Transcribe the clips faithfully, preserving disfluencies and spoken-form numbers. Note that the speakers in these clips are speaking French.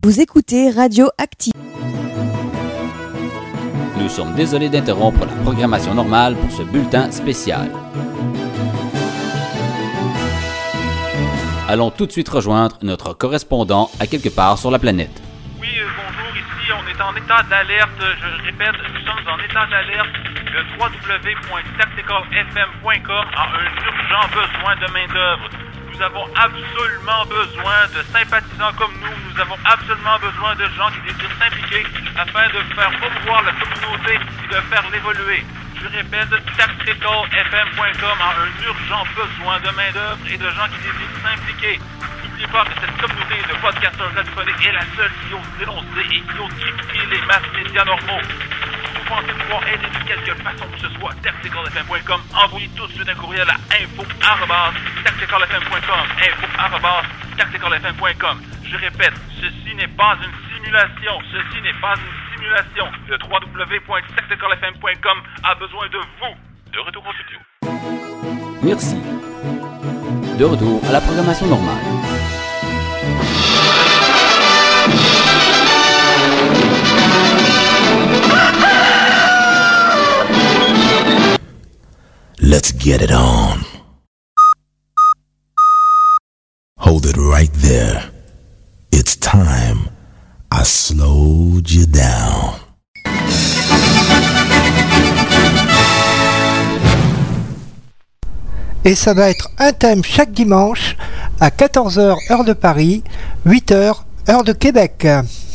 Vous écoutez Radio Active. Nous sommes désolés d'interrompre la programmation normale pour ce bulletin spécial. Allons tout de suite rejoindre notre correspondant à quelque part sur la planète. Oui, euh, bonjour, ici on est en état d'alerte, je répète, nous sommes en état d'alerte. Le w w w point tactical f m point com a un urgent besoin de main-d'œuvre. Nous avons absolument besoin de sympathisants comme nous. Nous avons absolument besoin de gens qui désirent s'impliquer afin de faire promouvoir la communauté et de faire l'évoluer. Je répète, tactical f m point com a un urgent besoin de main-d'œuvre et de gens qui désirent s'impliquer. N'oubliez pas que cette communauté de podcasteurs radiophoniques est la seule qui ose dénoncer et qui ose critiquer les masses médias normaux. Si vous pensez pouvoir aider de quelque façon que ce soit, tactical f m point com, envoyez tout de suite un courriel à info arobase tactical f m point com, info arobase tactical f m point com. Je répète, ceci n'est pas une simulation, ceci n'est pas une simulation. Le w w w point tactical f m point com a besoin de vous. De retour au studio. Merci. De retour à la programmation normale. Let's get it on. Hold it right there. It's time I slowed you down. Et ça va être un thème chaque dimanche à quatorze heures heure de Paris, huit heures heure de Québec.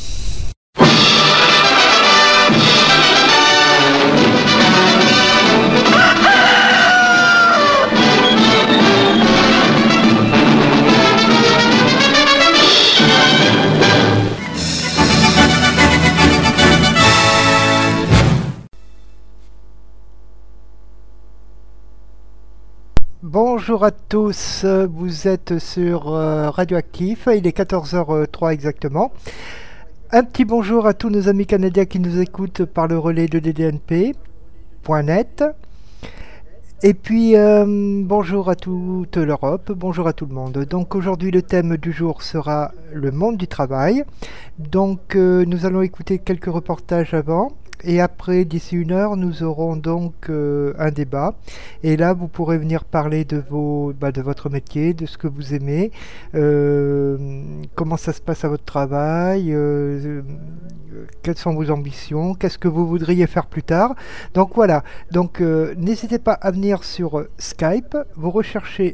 Bonjour à tous, vous êtes sur euh, Radioactif, il est quatorze heures zéro trois exactement. Un petit bonjour à tous nos amis canadiens qui nous écoutent par le relais de d d n p point net. Et puis euh, bonjour à toute l'Europe, bonjour à tout le monde. Donc aujourd'hui le thème du jour sera le monde du travail. Donc euh, nous allons écouter quelques reportages avant. Et après, d'ici une heure, nous aurons donc euh, un débat. Et là, vous pourrez venir parler de, vos, bah, de votre métier, de ce que vous aimez, euh, comment ça se passe à votre travail, euh, euh, quelles sont vos ambitions, qu'est-ce que vous voudriez faire plus tard. Donc voilà, donc euh, n'hésitez pas à venir sur Skype, vous recherchez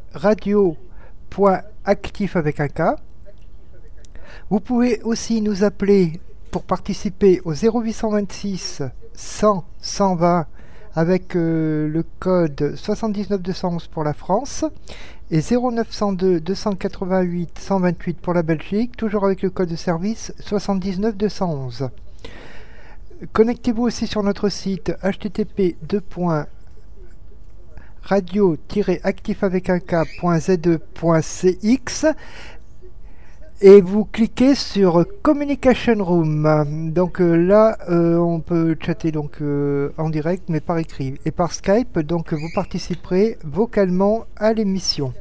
radio.actif avec un K. Vous pouvez aussi nous appeler pour participer au zéro huit cent vingt-six cent cent vingt avec euh, le code soixante-dix-neuf deux cent onze pour la France et zéro neuf cent deux deux cent quatre-vingt-huit cent vingt-huit pour la Belgique, toujours avec le code de service soixante-dix-neuf deux cent onze. Connectez-vous aussi sur notre site h t t p deux points radio tiret actif avec un k point z e point c x et vous cliquez sur Communication Room. Donc euh, là, euh, on peut chatter donc euh, en direct, mais par écrit et par Skype. Donc vous participerez vocalement à l'émission.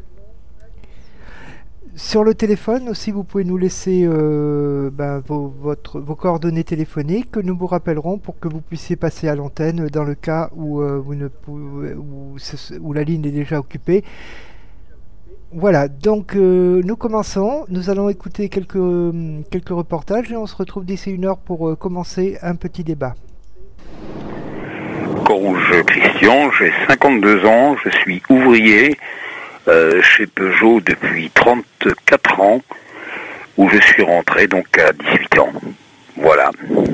Sur le téléphone aussi, vous pouvez nous laisser euh, ben, vos, votre, vos coordonnées téléphoniques que nous vous rappellerons pour que vous puissiez passer à l'antenne dans le cas où, euh, vous ne pouvez, où, où la ligne est déjà occupée. Voilà, donc euh, nous commençons, nous allons écouter quelques, euh, quelques reportages et on se retrouve d'ici une heure pour euh, commencer un petit débat. Corouge Christian, j'ai cinquante-deux ans, je suis ouvrier euh, chez Peugeot depuis trente-quatre ans, où je suis rentré donc à dix-huit ans. Voilà.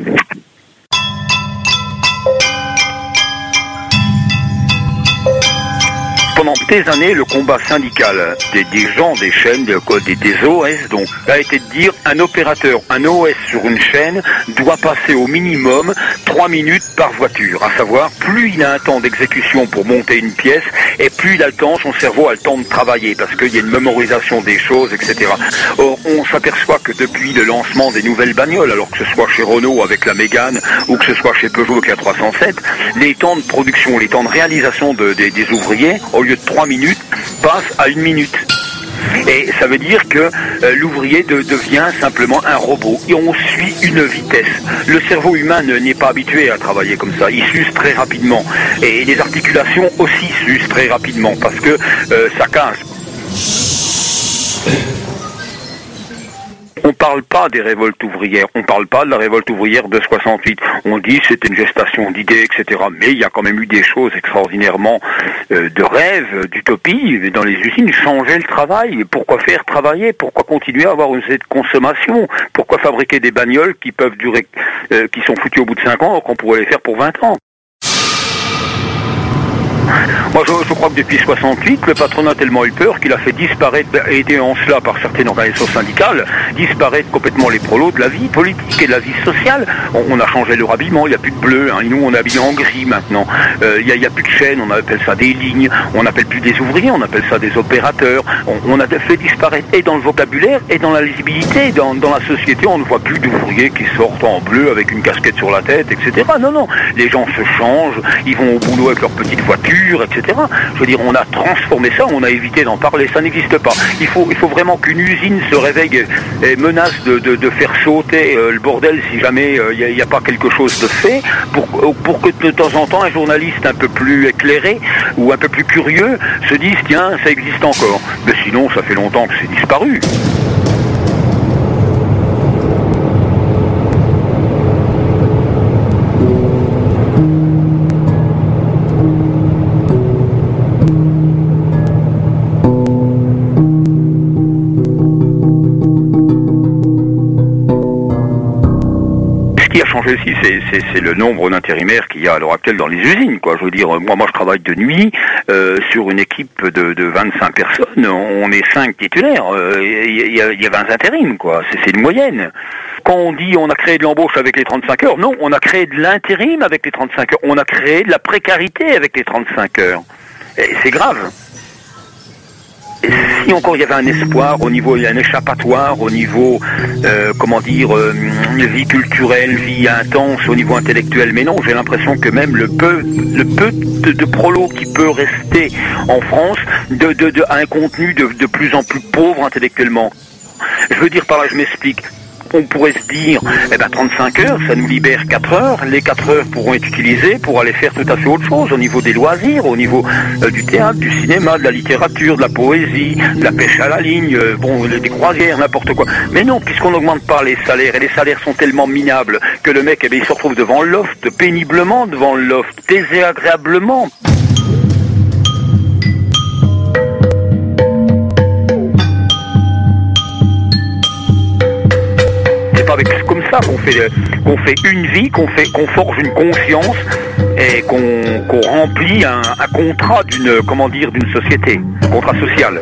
Pendant des années, le combat syndical des, des gens des chaînes, des, des, des O S, donc, a été de dire un opérateur, un O S sur une chaîne doit passer au minimum trois minutes par voiture. À savoir, plus il a un temps d'exécution pour monter une pièce, et plus il a le temps, son cerveau a le temps de travailler, parce qu'il y a une mémorisation des choses, et cetera. Or, on s'aperçoit que depuis le lancement des nouvelles bagnoles, alors que ce soit chez Renault avec la Mégane, ou que ce soit chez Peugeot avec la trois cent sept, les temps de production, les temps de réalisation de, de, des ouvriers, au lieu de trois minutes, passent à une minute. Et ça veut dire que euh, l'ouvrier de, devient simplement un robot. Et on suit une vitesse. Le cerveau humain ne, n'est pas habitué à travailler comme ça. Il s'use très rapidement. Et les articulations aussi s'usent très rapidement parce que euh, ça casse. On ne parle pas des révoltes ouvrières, on ne parle pas de la révolte ouvrière de soixante-huit. On dit que c'était une gestation d'idées, et cetera. Mais il y a quand même eu des choses extraordinairement euh, de rêve, d'utopie. Dans les usines, changer le travail. Pourquoi faire travailler? Pourquoi continuer à avoir une de consommation? Pourquoi fabriquer des bagnoles qui peuvent durer, euh, qui sont foutues au bout de cinq ans, alors qu'on pourrait les faire pour vingt ans? Moi, je, je crois que depuis soixante-huit, le patronat a tellement eu peur qu'il a fait disparaître, aidé en cela par certaines organisations syndicales, disparaître complètement les prolos de la vie politique et de la vie sociale. On, on a changé le rhabillement, il n'y a plus de bleu, hein. Nous on est habillés en gris maintenant. Euh, il n'y a, a plus de chaînes, on appelle ça des lignes, on n'appelle plus des ouvriers, on appelle ça des opérateurs. On, on a fait disparaître et dans le vocabulaire et dans la lisibilité. Dans, dans la société, on ne voit plus d'ouvriers qui sortent en bleu avec une casquette sur la tête, et cetera. Non, non, les gens se changent, ils vont au boulot avec leur petite voiture, et cetera. Je veux dire, on a transformé ça, on a évité d'en parler, ça n'existe pas. Il faut, il faut vraiment qu'une usine se réveille et menace de, de, de faire sauter euh, le bordel si jamais il euh, n'y a, a pas quelque chose de fait, pour, pour que de temps en temps un journaliste un peu plus éclairé ou un peu plus curieux se dise tiens, ça existe encore. Mais sinon, ça fait longtemps que c'est disparu. Aussi, c'est, c'est, c'est le nombre d'intérimaires qu'il y a à l'heure actuelle dans les usines, quoi. Je veux dire, moi, moi, je travaille de nuit euh, sur une équipe de, de vingt-cinq personnes. On est cinq titulaires. Il euh, y, y, a, y a vingt intérims, quoi. C'est, c'est une moyenne. Quand on dit on a créé de l'embauche avec les trente-cinq heures, non, on a créé de l'intérim avec les trente-cinq heures. On a créé de la précarité avec les trente-cinq heures. Et c'est grave. Si encore il y avait un espoir au niveau, il y a un échappatoire au niveau, euh, comment dire, euh, vie culturelle, vie intense, au niveau intellectuel, mais non, j'ai l'impression que même le peu, le peu de, de prolo qui peut rester en France, de, de, de, a un contenu de, de plus en plus pauvre intellectuellement. Je veux dire par là, je m'explique. On pourrait se dire, eh ben trente-cinq heures, ça nous libère quatre heures. Les quatre heures pourront être utilisées pour aller faire tout à fait autre chose au niveau des loisirs, au niveau euh, du théâtre, du cinéma, de la littérature, de la poésie, de la pêche à la ligne, euh, bon, des croisières, n'importe quoi. Mais non, puisqu'on n'augmente pas les salaires, et les salaires sont tellement minables que le mec, eh ben, il se retrouve devant le loft, péniblement devant le loft, désagréablement. Avec, comme ça qu'on fait, qu'on fait une vie, qu'on fait, qu'on forge une conscience et qu'on, qu'on remplit un, un contrat d'une, comment dire, d'une société, un contrat social.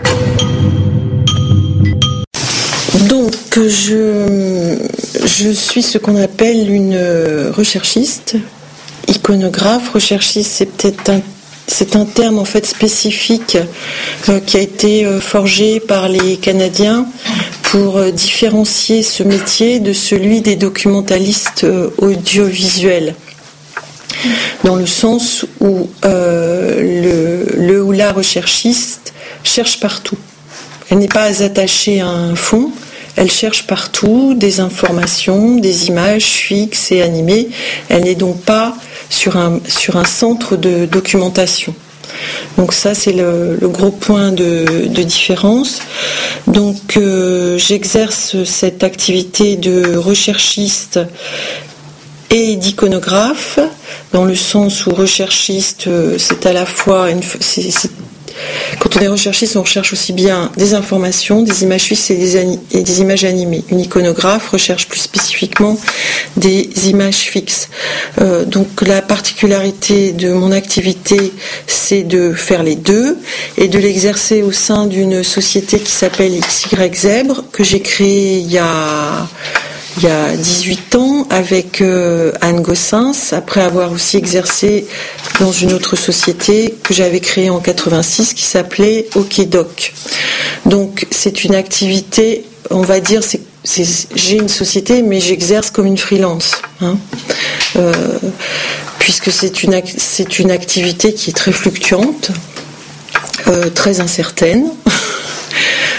Donc je, je suis ce qu'on appelle une recherchiste, iconographe. Recherchiste, c'est peut-être un C'est un terme en fait spécifique euh, qui a été euh, forgé par les Canadiens pour euh, différencier ce métier de celui des documentalistes euh, audiovisuels. Dans le sens où euh, le, le ou la recherchiste cherche partout. Elle n'est pas attachée à un fond, elle cherche partout des informations, des images fixes et animées. Elle n'est donc pas sur un, sur un centre de documentation. Donc ça, c'est le, le gros point de, de différence. Donc euh, j'exerce cette activité de recherchiste et d'iconographe, dans le sens où recherchiste, c'est à la fois une, c'est, c'est, quand on est recherchiste, on recherche aussi bien des informations, des images fixes et des, ani- et des images animées. Une iconographe recherche plus spécifiquement des images fixes. Euh, donc la particularité de mon activité, c'est de faire les deux et de l'exercer au sein d'une société qui s'appelle X Y Zèbre, que j'ai créée il y a... il y a dix-huit ans avec euh, Anne Gossens, après avoir aussi exercé dans une autre société que j'avais créée en quatre-vingt-six qui s'appelait OkDoc. Donc c'est une activité, on va dire, c'est, c'est, j'ai une société mais j'exerce comme une freelance, hein, euh, puisque c'est une, c'est une activité qui est très fluctuante, euh, très incertaine.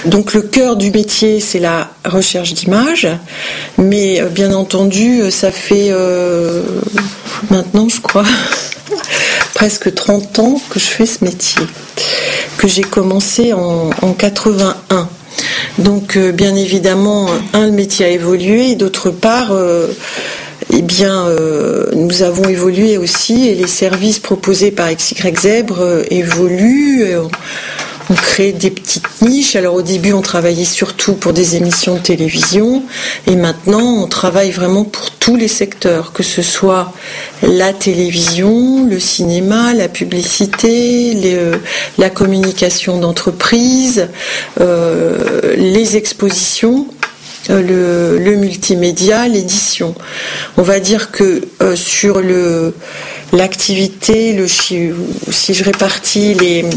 donc le cœur du métier, c'est la recherche d'images, mais euh, bien entendu, ça fait euh, maintenant, je crois, presque trente ans que je fais ce métier, que j'ai commencé en, en quatre-vingt-un. Donc euh, bien évidemment, un, le métier a évolué, et d'autre part, euh, eh bien, euh, nous avons évolué aussi, et les services proposés par X Y Zèbre euh, évoluent. Euh, on crée des petites niches. Alors au début, on travaillait surtout pour des émissions de télévision, et maintenant, on travaille vraiment pour tous les secteurs, que ce soit la télévision, le cinéma, la publicité, les, euh, la communication d'entreprise, euh, les expositions. Le, le multimédia, l'édition. On va dire que euh, sur le l'activité, le si je répartis les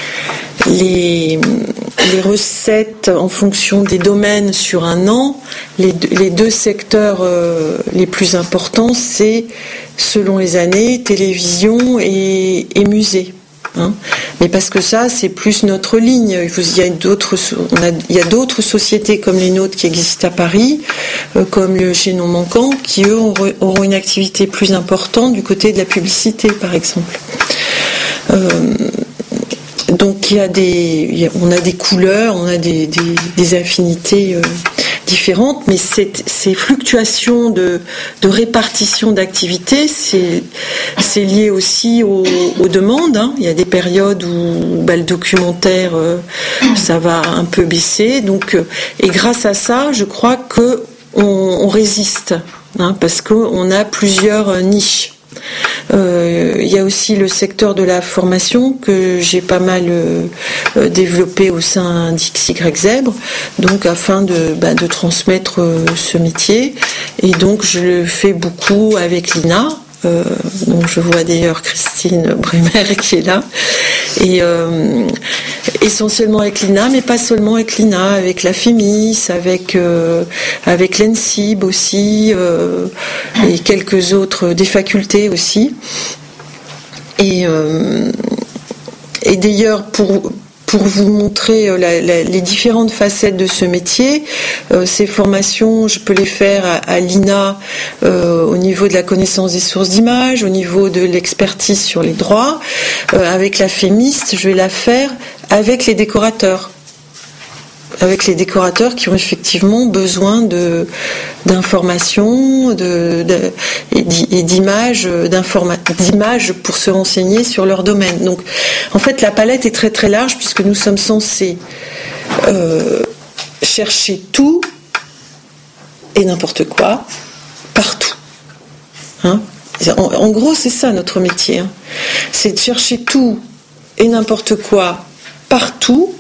les les recettes en fonction des domaines sur un an, les deux, les deux secteurs euh, les plus importants, c'est selon les années télévision et, et musée. Hein. Mais parce que ça, c'est plus notre ligne. Il y a d'autres, on a, il y a d'autres sociétés comme les nôtres qui existent à Paris, euh, comme le Chaînon Manquant, qui eux auront une activité plus importante du côté de la publicité, par exemple. Euh, donc il y a des, il y a, on a des couleurs, on a des, des, des affinités euh, différentes, mais cette, ces fluctuations de, de répartition d'activités, c'est, c'est lié aussi aux, aux demandes. Hein. Il y a des périodes où bah, le documentaire, euh, ça va un peu baisser. Donc, euh, et grâce à ça, je crois que on, on résiste, hein, parce qu'on a plusieurs euh, niches. Euh, il y a aussi le secteur de la formation que j'ai pas mal euh, développé au sein d'X Y Zèbre, donc afin de, bah, de transmettre euh, ce métier. Et donc je le fais beaucoup avec l'I N A. Euh, donc je vois d'ailleurs Christine Brumer qui est là, et euh, essentiellement avec l'I N A, mais pas seulement avec l'I N A, avec la FEMIS, avec euh, avec l'E N S I B aussi, euh, et quelques autres, des facultés aussi. Et euh, et d'ailleurs pour Pour vous montrer la, la, les différentes facettes de ce métier, euh, ces formations, je peux les faire à, à l'I N A euh, au niveau de la connaissance des sources d'images, au niveau de l'expertise sur les droits. Euh, avec la FEMIS, je vais la faire avec les décorateurs. Avec les décorateurs qui ont effectivement besoin de, d'informations de, de, et d'images, d'informa, d'images pour se renseigner sur leur domaine. Donc, en fait, la palette est très très large puisque nous sommes censés euh, chercher tout et n'importe quoi, partout. Hein ? En, en gros, c'est ça notre métier. Hein. C'est de chercher tout et n'importe quoi, partout,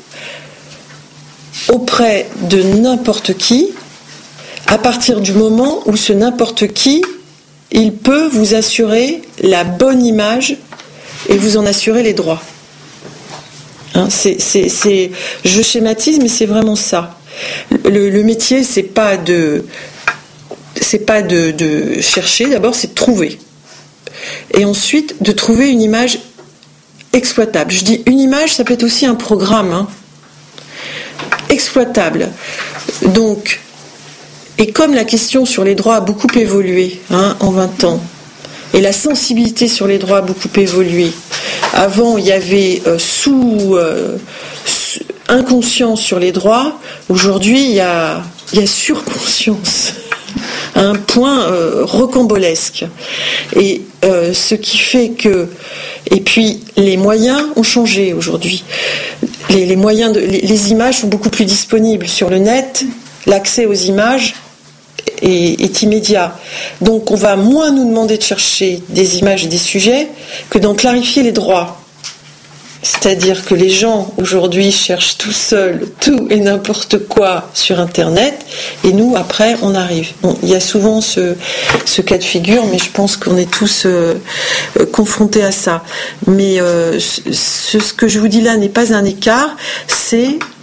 auprès de n'importe qui, à partir du moment où ce n'importe qui, il peut vous assurer la bonne image et vous en assurer les droits. Hein, c'est, c'est, c'est, je schématise, mais c'est vraiment ça. Le, le métier, c'est pas de, c'est pas de, de chercher. D'abord, c'est de trouver, et ensuite de trouver une image exploitable. Je dis une image, ça peut être aussi un programme. Hein. Exploitable. Donc, et comme la question sur les droits a beaucoup évolué hein, en vingt ans, et la sensibilité sur les droits a beaucoup évolué, avant il y avait euh, sous, euh, sous inconscience sur les droits, aujourd'hui il y a, il y a surconscience à un point euh, rocambolesque. Et euh, ce qui fait que, et puis les moyens ont changé aujourd'hui. Les, les moyens de, les, les images sont beaucoup plus disponibles sur le net. L'accès aux images est, est immédiat. Donc on va moins nous demander de chercher des images et des sujets que d'en clarifier les droits. C'est-à-dire que les gens aujourd'hui cherchent tout seuls tout et n'importe quoi sur Internet, et nous après on arrive. Bon, il y a souvent ce, ce cas de figure, mais je pense qu'on est tous euh, confrontés à ça. Mais euh, ce, ce que je vous dis là n'est pas un écart, c'est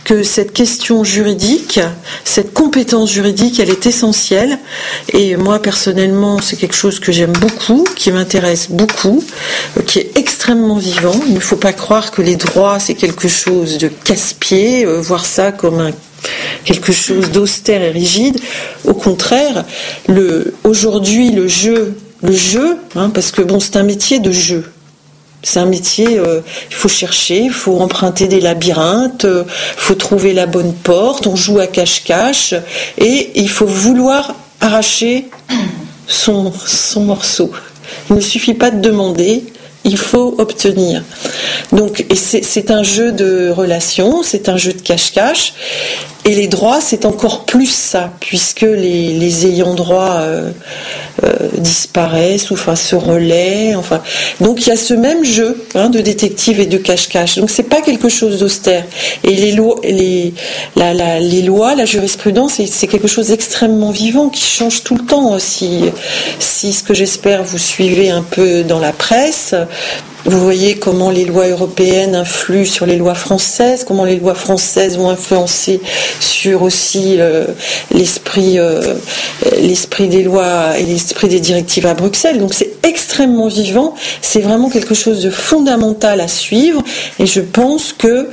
que cette question juridique, cette compétence juridique, elle est essentielle. Et moi, personnellement, c'est quelque chose que j'aime beaucoup, qui m'intéresse beaucoup, qui est extrêmement vivant. Il ne faut pas croire que les droits, c'est quelque chose de casse-pied, euh, voir ça comme un quelque chose d'austère et rigide. Au contraire, le, aujourd'hui, le jeu, le jeu, hein, parce que bon, c'est un métier de jeu. C'est un métier, euh, il faut chercher, il faut emprunter des labyrinthes, il euh, faut trouver la bonne porte, on joue à cache-cache, et il faut vouloir arracher son, son morceau. Il ne suffit pas de demander, il faut obtenir. Donc, et c'est, c'est un jeu de relations, c'est un jeu de cache-cache, et les droits, c'est encore plus ça, puisque les, les ayants droit euh, euh, disparaissent, ou enfin se relaient, enfin. Donc il y a ce même jeu hein, de détective et de cache-cache. Donc c'est pas quelque chose d'austère. Et les lois, les, la, la, les lois, la jurisprudence, c'est, c'est quelque chose d'extrêmement vivant qui change tout le temps. Si, si ce que j'espère vous suivez un peu dans la presse. Vous voyez comment les lois européennes influent sur les lois françaises, comment les lois françaises vont influencer sur aussi euh, l'esprit, euh, l'esprit des lois et l'esprit des directives à Bruxelles. Donc c'est extrêmement vivant, c'est vraiment quelque chose de fondamental à suivre, et je pense que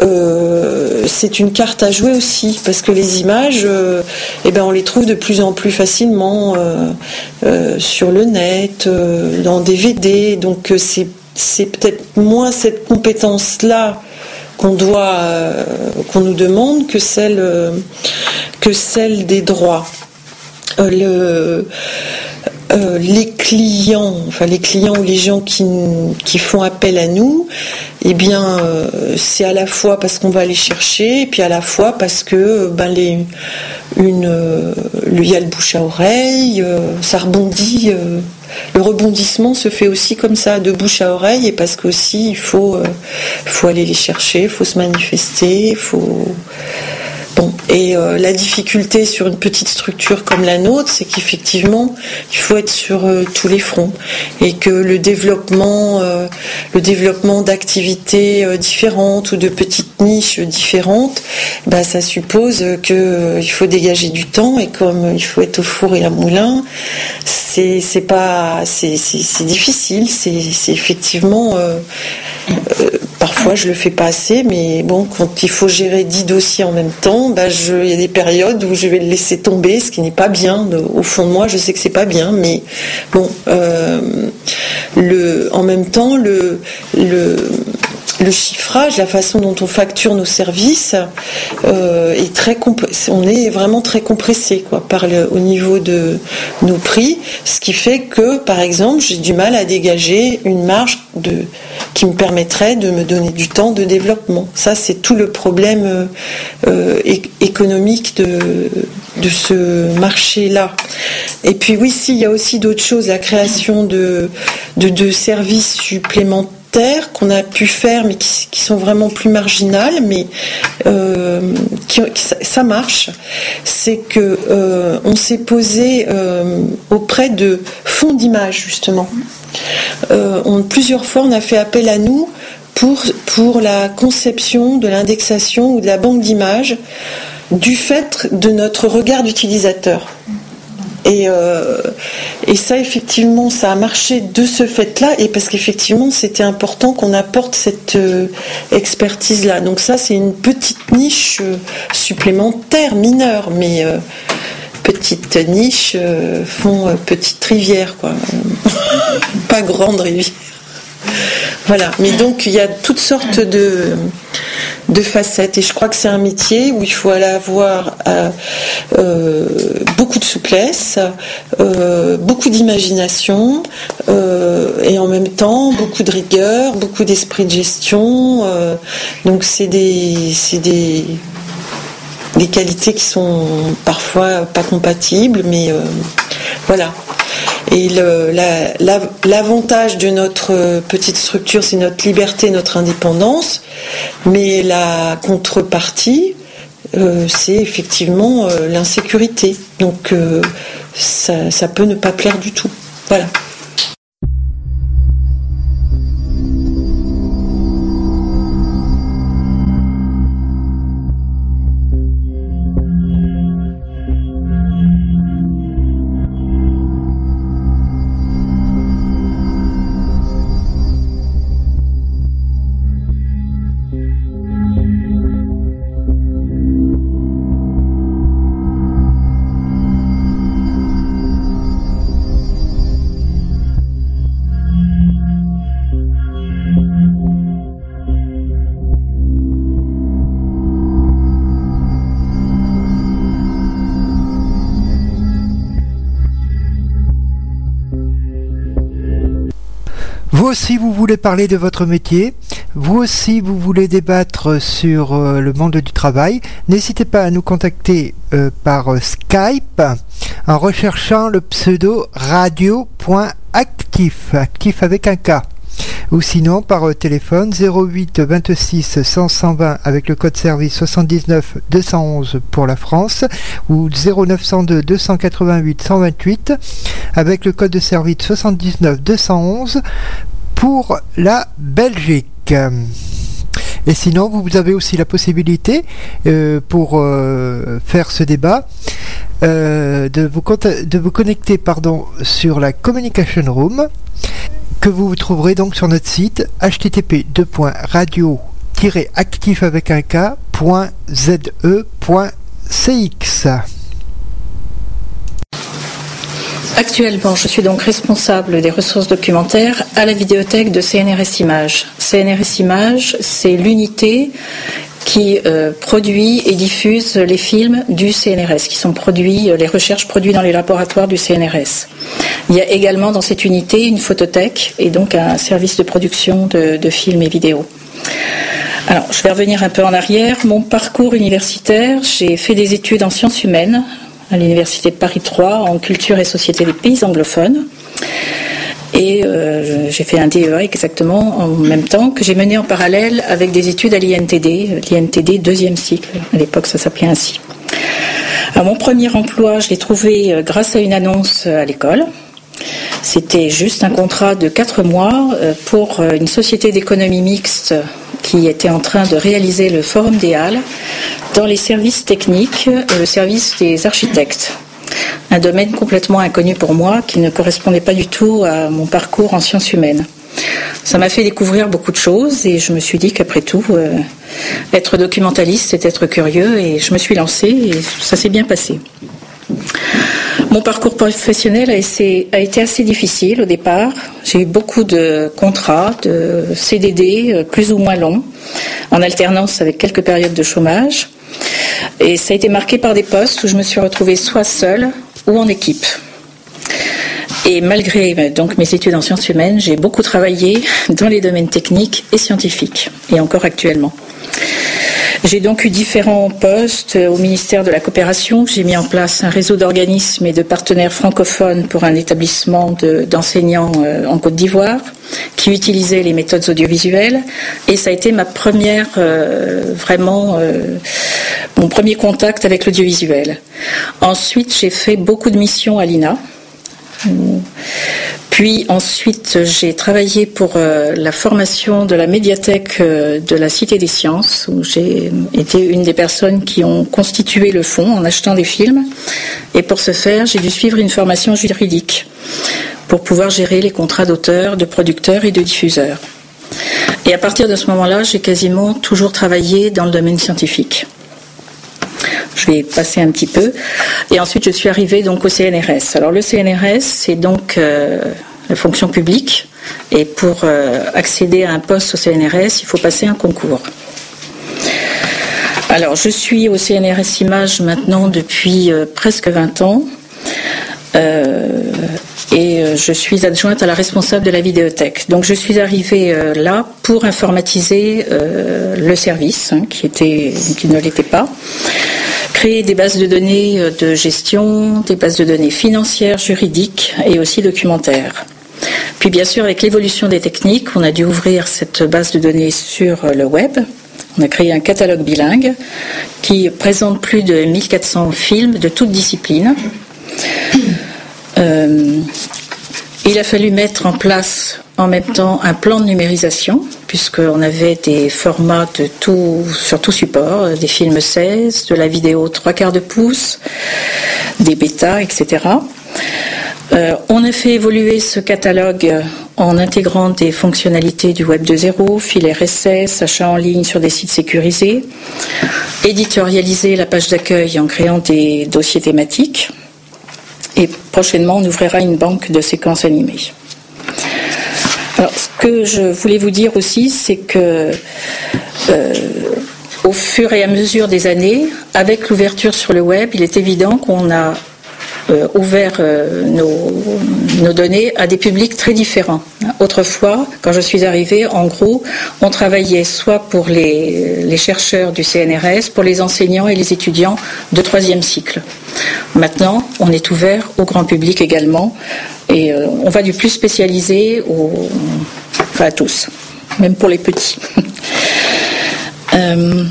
Euh, c'est une carte à jouer aussi, parce que les images, euh, eh ben, on les trouve de plus en plus facilement euh, euh, sur le net, euh, dans des V D, donc euh, c'est, c'est peut-être moins cette compétence-là qu'on doit, euh, qu'on nous demande que celle, euh, que celle des droits. Euh, le, euh, les clients, enfin les clients ou les gens qui, qui font appel à nous, eh bien, euh, c'est à la fois parce qu'on va les chercher, et puis à la fois parce que ben les, une, euh, il y a le bouche à oreille, euh, ça rebondit. Euh, le rebondissement se fait aussi comme ça, de bouche à oreille, et parce qu'aussi il faut, euh, faut aller les chercher, il faut se manifester, il faut. Bon, et euh, la difficulté sur une petite structure comme la nôtre, c'est qu'effectivement, il faut être sur euh, tous les fronts, et que le développement, euh, le développement d'activités euh, différentes ou de petites niches différentes, bah, ça suppose que euh, il faut dégager du temps, et comme il faut être au four et à moulin, c'est c'est pas, c'est c'est, c'est difficile, c'est c'est effectivement. Euh, euh, Parfois, je le fais pas assez, mais bon, quand il faut gérer dix dossiers en même temps, bah, je, il y a des périodes où je vais le laisser tomber, ce qui n'est pas bien. Au fond de moi, je sais que c'est pas bien, mais bon, euh, le, en même temps, le, le, le chiffrage, la façon dont on facture nos services, euh, est très compressé. On est vraiment très compressé, quoi, par le, au niveau de nos prix, ce qui fait que, par exemple, j'ai du mal à dégager une marge de, qui me permettrait de me donner du temps de développement. Ça, c'est tout le problème euh, é- économique de, de ce marché-là. Et puis oui, si, il y a aussi d'autres choses, la création de, de, de services supplémentaires qu'on a pu faire, mais qui, qui sont vraiment plus marginales, mais euh, qui, qui, ça marche. C'est que euh, on s'est posé euh, auprès de fonds d'images, justement. Euh, on, plusieurs fois, on a fait appel à nous pour, pour la conception de l'indexation ou de la banque d'images du fait de notre regard d'utilisateur. Et, euh, et ça, effectivement, ça a marché de ce fait-là, et parce qu'effectivement, c'était important qu'on apporte cette euh, expertise-là. Donc ça, c'est une petite niche euh, supplémentaire, mineure, mais euh, petite niche euh, font euh, petite rivière, quoi. Pas grande rivière. Voilà. Mais donc, il y a toutes sortes de... de facettes, et je crois que c'est un métier où il faut aller avoir euh, euh, beaucoup de souplesse, euh, beaucoup d'imagination, euh, et en même temps beaucoup de rigueur, beaucoup d'esprit de gestion. Euh, donc c'est des c'est des des qualités qui sont parfois pas compatibles, mais euh, voilà. Et le, la, la, l'avantage de notre petite structure, c'est notre liberté, notre indépendance, mais la contrepartie, euh, c'est effectivement euh, l'insécurité. Donc euh, ça, ça peut ne pas plaire du tout. Voilà. Vous aussi, vous voulez parler de votre métier. Vous aussi, vous voulez débattre sur euh, le monde du travail. N'hésitez pas à nous contacter euh, par euh, Skype en recherchant le pseudo radio.actif, actif avec un K. Ou sinon par euh, téléphone zéro huit vingt-six cent cent vingt avec le code service soixante-dix-neuf deux cent onze pour la France ou zéro neuf cent deux deux cent quatre-vingt-huit cent vingt-huit avec le code de service soixante-dix-neuf deux cent onze pour la Belgique. Et sinon, vous avez aussi la possibilité, euh, pour euh, faire ce débat, euh, de, vous de vous connecter pardon, sur la Communication Room, que vous trouverez donc sur notre site h t t p deux points radio tiret actif avec un K point z e point c x. Actuellement, je suis donc responsable des ressources documentaires à la vidéothèque de C N R S Images. C N R S Images, c'est l'unité qui euh, produit et diffuse les films du C N R S, qui sont produits, les recherches produites dans les laboratoires du C N R S. Il y a également dans cette unité une photothèque et donc un service de production de, de films et vidéos. Alors, je vais revenir un peu en arrière. Mon parcours universitaire, j'ai fait des études en sciences humaines à l'université de Paris trois en culture et société des pays anglophones. Et euh, j'ai fait un D E A exactement en même temps, que j'ai mené en parallèle avec des études à l'I N T D, l'I N T D deuxième cycle, à l'époque ça s'appelait ainsi. Alors, mon premier emploi, je l'ai trouvé grâce à une annonce à l'école. C'était juste un contrat de quatre mois pour une société d'économie mixte qui était en train de réaliser le Forum des Halles dans les services techniques et le service des architectes. Un domaine complètement inconnu pour moi qui ne correspondait pas du tout à mon parcours en sciences humaines. Ça m'a fait découvrir beaucoup de choses et je me suis dit qu'après tout, euh, être documentaliste, c'est être curieux et je me suis lancée et ça s'est bien passé. Mon parcours professionnel a été, a été assez difficile au départ. J'ai eu beaucoup de contrats, de C D D plus ou moins longs, en alternance avec quelques périodes de chômage. Et ça a été marqué par des postes où je me suis retrouvée soit seule ou en équipe. Et malgré donc mes études en sciences humaines, j'ai beaucoup travaillé dans les domaines techniques et scientifiques, et encore actuellement. J'ai donc eu différents postes au ministère de la Coopération. J'ai mis en place un réseau d'organismes et de partenaires francophones pour un établissement de, d'enseignants en Côte d'Ivoire qui utilisait les méthodes audiovisuelles. Et ça a été ma première, euh, vraiment, euh, mon premier contact avec l'audiovisuel. Ensuite, j'ai fait beaucoup de missions à l'I N A. Puis ensuite, j'ai travaillé pour euh, la formation de la médiathèque euh, de la Cité des Sciences, où j'ai été une des personnes qui ont constitué le fonds en achetant des films. Et pour ce faire, j'ai dû suivre une formation juridique pour pouvoir gérer les contrats d'auteurs, de producteurs et de diffuseurs. Et à partir de ce moment-là, j'ai quasiment toujours travaillé dans le domaine scientifique. Je vais passer un petit peu. Et ensuite, je suis arrivée donc au C N R S. Alors, le C N R S, c'est donc euh, la fonction publique. Et pour euh, accéder à un poste au C N R S, il faut passer un concours. Alors, je suis au C N R S Images maintenant depuis euh, presque vingt ans. Euh, et euh, je suis adjointe à la responsable de la vidéothèque. Donc, je suis arrivée euh, là pour informatiser euh, le service, hein, qui, était, qui ne l'était pas. Créer des bases de données de gestion, des bases de données financières, juridiques et aussi documentaires. Puis bien sûr, avec l'évolution des techniques, on a dû ouvrir cette base de données sur le web. On a créé un catalogue bilingue qui présente plus de mille quatre cents films de toutes disciplines. Euh, il a fallu mettre en place en même temps un plan de numérisation, puisqu'on avait des formats de tout, sur tout support, des films seize, de la vidéo trois quarts de pouce, des bêtas, et cetera. Euh, on a fait évoluer ce catalogue en intégrant des fonctionnalités du Web deux point zéro, fil R S S, achat en ligne sur des sites sécurisés, éditorialiser la page d'accueil en créant des dossiers thématiques, et prochainement on ouvrira une banque de séquences animées. Alors, ce que je voulais vous dire aussi, c'est que euh, au fur et à mesure des années, avec l'ouverture sur le web, il est évident qu'on a euh, ouvert euh, nos, nos données à des publics très différents. Autrefois, quand je suis arrivée, en gros, on travaillait soit pour les, les chercheurs du C N R S, pour les enseignants et les étudiants de troisième cycle. Maintenant, on est ouvert au grand public également, et euh, on va du plus spécialisé au, enfin à tous, même pour les petits. euh,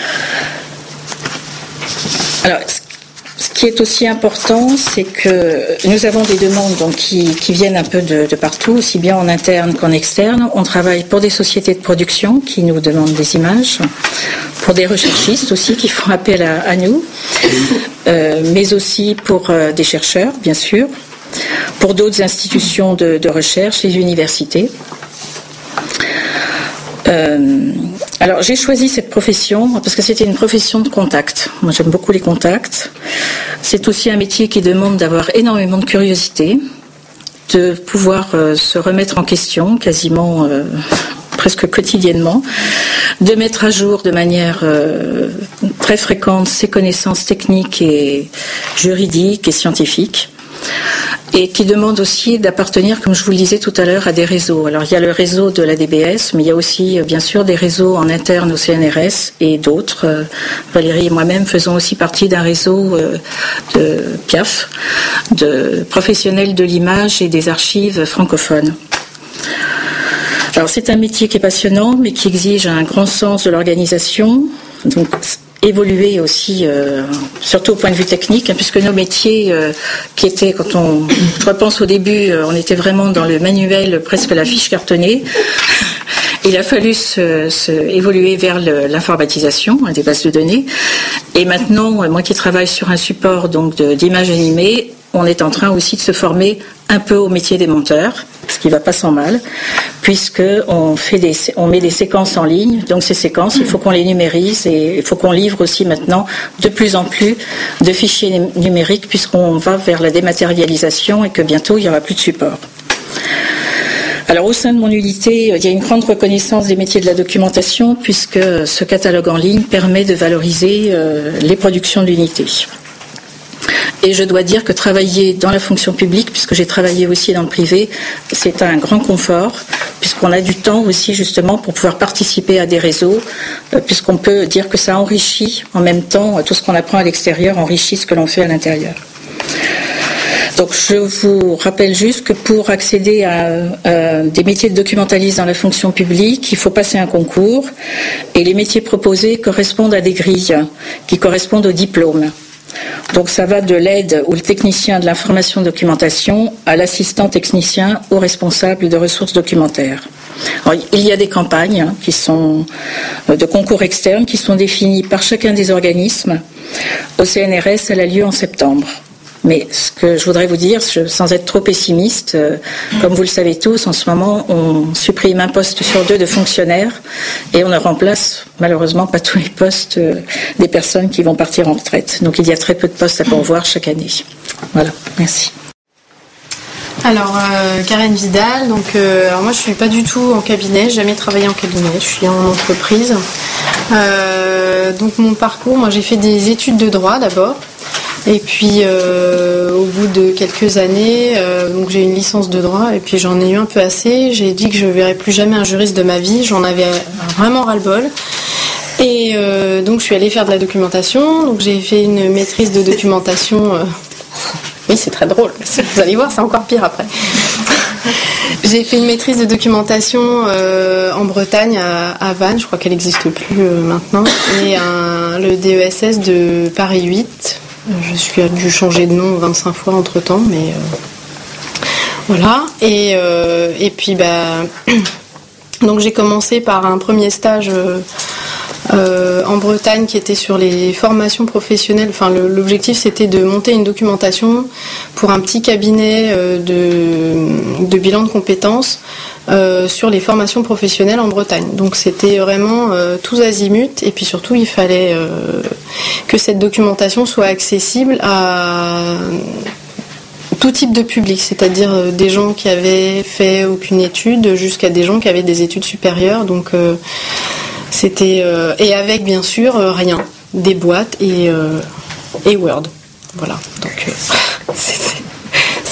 alors, ce qui est aussi important, c'est que nous avons des demandes donc, qui, qui viennent un peu de, de partout, aussi bien en interne qu'en externe. On travaille pour des sociétés de production qui nous demandent des images, pour des recherchistes aussi qui font appel à, à nous, euh, mais aussi pour euh, des chercheurs, bien sûr, pour d'autres institutions de, de recherche, les universités. Euh, alors j'ai choisi cette profession parce que c'était une profession de contact. Moi j'aime beaucoup les contacts. C'est aussi un métier qui demande d'avoir énormément de curiosité, de pouvoir euh, se remettre en question quasiment euh, presque quotidiennement, de mettre à jour de manière euh, très fréquente ses connaissances techniques et juridiques et scientifiques. Et qui demande aussi d'appartenir, comme je vous le disais tout à l'heure, à des réseaux. Alors il y a le réseau de la D B S, mais il y a aussi bien sûr des réseaux en interne au C N R S et d'autres. Euh, Valérie et moi-même faisons aussi partie d'un réseau euh, de P I A F, de professionnels de l'image et des archives francophones. Alors c'est un métier qui est passionnant, mais qui exige un grand sens de l'organisation. Donc évoluer aussi, euh, surtout au point de vue technique, hein, puisque nos métiers euh, qui étaient, quand on, je repense au début, euh, on était vraiment dans le manuel, presque la fiche cartonnée. Il a fallu se, se évoluer vers le, l'informatisation, hein, des bases de données. Et maintenant, moi qui travaille sur un support donc de, d'images animées, on est en train aussi de se former un peu au métier des monteurs, ce qui va pas sans mal, puisque on fait des, on met des séquences en ligne. Donc ces séquences, il faut qu'on les numérise et il faut qu'on livre aussi maintenant de plus en plus de fichiers numériques, puisqu'on va vers la dématérialisation et que bientôt il y aura plus de support. Alors au sein de mon unité, il y a une grande reconnaissance des métiers de la documentation, puisque ce catalogue en ligne permet de valoriser euh, les productions de l'unité. Et je dois dire que travailler dans la fonction publique, puisque j'ai travaillé aussi dans le privé, c'est un grand confort, puisqu'on a du temps aussi justement pour pouvoir participer à des réseaux, puisqu'on peut dire que ça enrichit en même temps, tout ce qu'on apprend à l'extérieur enrichit ce que l'on fait à l'intérieur. Donc je vous rappelle juste que pour accéder à, à des métiers de documentaliste dans la fonction publique, il faut passer un concours, et les métiers proposés correspondent à des grilles qui correspondent au diplôme. Donc ça va de l'aide ou le technicien de l'information documentation à l'assistant technicien au responsable de ressources documentaires. Alors, il y a des campagnes hein, qui sont de concours externes qui sont définies par chacun des organismes. Au C N R S, elle a lieu en septembre. Mais ce que je voudrais vous dire, je, sans être trop pessimiste, euh, comme vous le savez tous, en ce moment, on supprime un poste sur deux de fonctionnaires et on ne remplace malheureusement pas tous les postes euh, des personnes qui vont partir en retraite. Donc il y a très peu de postes à pourvoir chaque année. Voilà, merci. Alors, euh, Karen Vidal, donc, euh, alors moi je suis pas du tout en cabinet, j'ai jamais travaillé en cabinet, je suis en entreprise. Euh, donc mon parcours, moi j'ai fait des études de droit d'abord. Et puis euh, au bout de quelques années, euh, donc j'ai une licence de droit et puis j'en ai eu un peu assez. J'ai dit que je ne verrais plus jamais un juriste de ma vie, j'en avais vraiment ras-le-bol. Et euh, donc je suis allée faire de la documentation, donc j'ai fait une maîtrise de documentation. Euh... Oui, c'est très drôle, vous allez voir, c'est encore pire après. J'ai fait une maîtrise de documentation euh, en Bretagne, à, à Vannes, je crois qu'elle n'existe plus euh, maintenant, et un, le D E S S de Paris huit. Je suis dû changer de nom vingt-cinq fois entre temps, mais euh, voilà. Et, euh, et puis, bah, donc j'ai commencé par un premier stage euh, euh, en Bretagne qui était sur les formations professionnelles. Enfin, le, l'objectif c'était de monter une documentation pour un petit cabinet euh, de, de bilan de compétences euh, sur les formations professionnelles en Bretagne. Donc c'était vraiment euh, tous azimuts, et puis surtout il fallait euh, que cette documentation soit accessible à tout type de public, c'est-à-dire des gens qui avaient fait aucune étude jusqu'à des gens qui avaient des études supérieures. Donc euh, c'était euh, et avec bien sûr euh, rien, des boîtes et euh, et Word. Voilà. Donc euh, c'est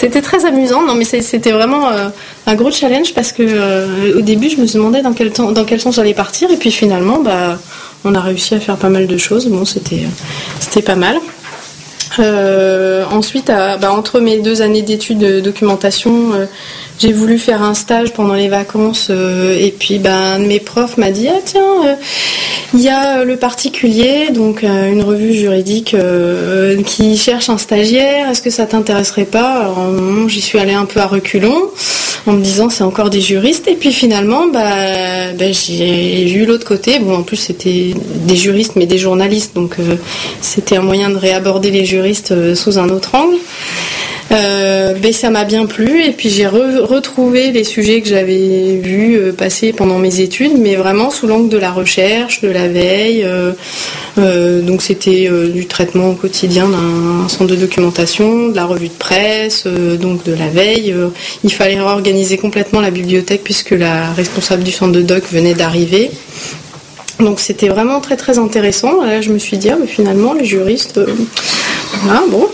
c'était très amusant. Non, mais c'était vraiment euh, un gros challenge parce que euh, au début, je me demandais dans quel temps, dans quel sens j'allais partir, et puis finalement, bah, on a réussi à faire pas mal de choses. Bon, c'était, c'était pas mal. Euh, ensuite, à, bah, entre mes deux années d'études de documentation, euh, j'ai voulu faire un stage pendant les vacances, euh, et puis bah, un de mes profs m'a dit ah tiens, il euh, y a le particulier, donc euh, une revue juridique euh, qui cherche un stagiaire, est-ce que ça t'intéresserait pas? Alors euh, j'y suis allée un peu à reculons en me disant c'est encore des juristes, et puis finalement bah, bah, j'ai vu l'autre côté. Bon, en plus c'était des juristes mais des journalistes, donc euh, c'était un moyen de réaborder les juristes euh, sous un autre angle. Euh, mais ça m'a bien plu, et puis j'ai re- retrouvé les sujets que j'avais vus euh, passer pendant mes études, mais vraiment sous l'angle de la recherche, de la veille. Euh, euh, donc c'était euh, du traitement au quotidien d'un centre de documentation, de la revue de presse, euh, donc de la veille. Euh, il fallait réorganiser complètement la bibliothèque puisque la responsable du centre de doc venait d'arriver. Donc c'était vraiment très très intéressant. Là je me suis dit ah, mais finalement les juristes, euh, voilà, bon.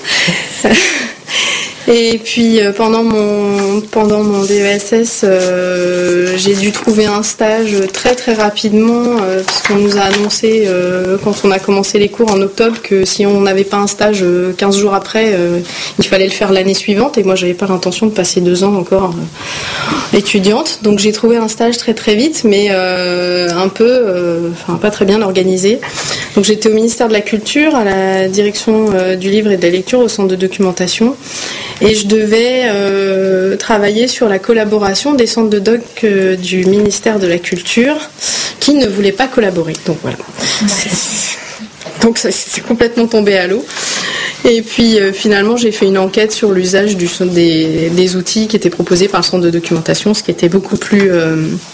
Et puis euh, pendant mon pendant mon D E S S, euh, j'ai dû trouver un stage très très rapidement, euh, parce qu'on nous a annoncé euh, quand on a commencé les cours en octobre que si on n'avait pas un stage euh, quinze jours après, euh, il fallait le faire l'année suivante, et moi j'avais pas l'intention de passer deux ans encore euh, étudiante. Donc j'ai trouvé un stage très très vite, mais euh, un peu, euh, enfin pas très bien organisé. Donc j'étais au ministère de la Culture, à la direction euh, du livre et de la lecture, au centre de documentation. Et je devais euh, travailler sur la collaboration des centres de doc euh, du ministère de la Culture qui ne voulaient pas collaborer. Donc voilà. Donc ça c'est complètement tombé à l'eau. Et puis euh, finalement j'ai fait une enquête sur l'usage du, des, des outils qui étaient proposés par le centre de documentation, ce qui était beaucoup plus... Euh,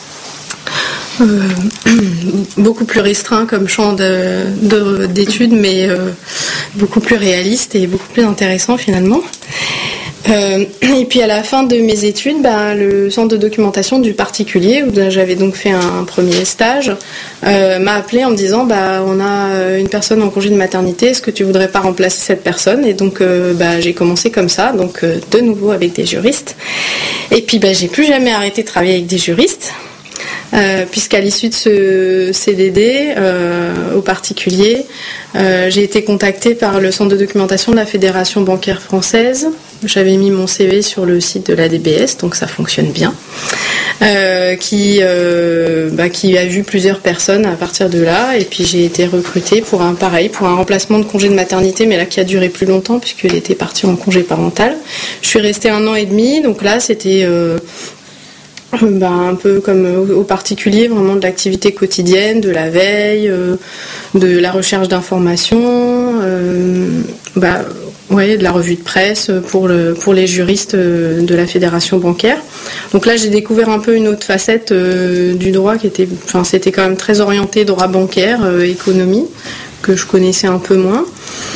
Euh, beaucoup plus restreint comme champ de, de, d'études, mais euh, beaucoup plus réaliste et beaucoup plus intéressant finalement. Euh, et puis à la fin de mes études, bah, le centre de documentation du particulier, où j'avais donc fait un, un premier stage, euh, m'a appelé en me disant bah, on a une personne en congé de maternité, est-ce que tu voudrais pas remplacer cette personne? Et donc euh, bah, j'ai commencé comme ça, donc euh, de nouveau avec des juristes. Et puis bah, j'ai plus jamais arrêté de travailler avec des juristes. Euh, puisqu'à l'issue de ce C D D euh, au particulier, euh, j'ai été contactée par le centre de documentation de la Fédération bancaire française. J'avais mis mon C V sur le site de l'A D B S, donc ça fonctionne bien, euh, qui, euh, bah, qui a vu plusieurs personnes à partir de là, et puis j'ai été recrutée pour un pareil, pour un remplacement de congé de maternité, mais là qui a duré plus longtemps puisqu'elle était partie en congé parental. Je suis restée un an et demi, donc là c'était... Euh, Bah, un peu comme au particulier, vraiment de l'activité quotidienne, de la veille, euh, de la recherche d'informations, euh, bah, ouais, de la revue de presse pour, le, pour les juristes de la fédération bancaire. Donc là j'ai découvert un peu une autre facette euh, du droit qui était, enfin c'était quand même très orienté droit bancaire, euh, économie, que je connaissais un peu moins.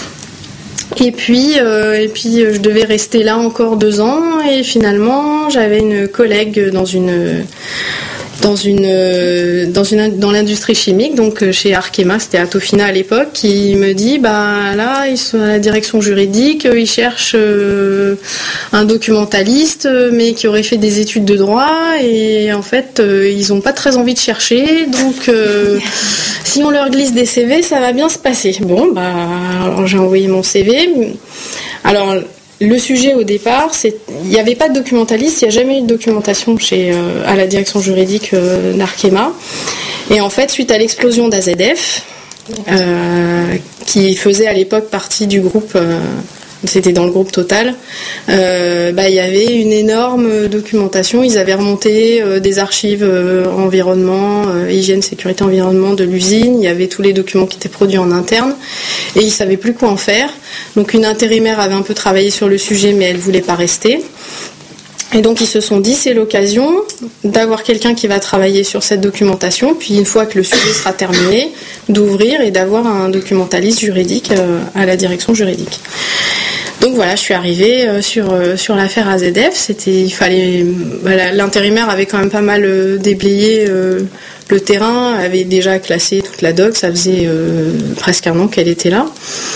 Et puis, euh, et puis je devais rester là encore deux ans, et finalement j'avais une collègue dans une dans une dans une dans l'industrie chimique, donc chez Arkema, c'était Atofina à l'époque, qui me dit bah là ils sont à la direction juridique, ils cherchent euh, un documentaliste mais qui aurait fait des études de droit, et en fait euh, ils ont pas très envie de chercher, donc euh, si on leur glisse des C V ça va bien se passer. Bon bah alors j'ai envoyé mon C V. Alors le sujet au départ, c'est il n'y avait pas de documentaliste, il n'y a jamais eu de documentation chez, euh, à la direction juridique euh, d'Arkema. Et en fait, suite à l'explosion d'A Z F, euh, qui faisait à l'époque partie du groupe, euh, c'était dans le groupe Total, euh, bah, il y avait une énorme documentation. Ils avaient remonté euh, des archives euh, environnement, euh, hygiène, sécurité, environnement de l'usine. Il y avait tous les documents qui étaient produits en interne, et ils ne savaient plus quoi en faire. Donc une intérimaire avait un peu travaillé sur le sujet, mais elle ne voulait pas rester. Et donc ils se sont dit, c'est l'occasion d'avoir quelqu'un qui va travailler sur cette documentation, puis une fois que le sujet sera terminé, d'ouvrir et d'avoir un documentaliste juridique euh, à la direction juridique. Donc voilà, je suis arrivée euh, sur, euh, sur l'affaire A Z F. C'était, il fallait, voilà, l'intérimaire avait quand même pas mal euh, déblayé euh, le terrain, avait déjà classé toute la doc, ça faisait euh, presque un an qu'elle était là.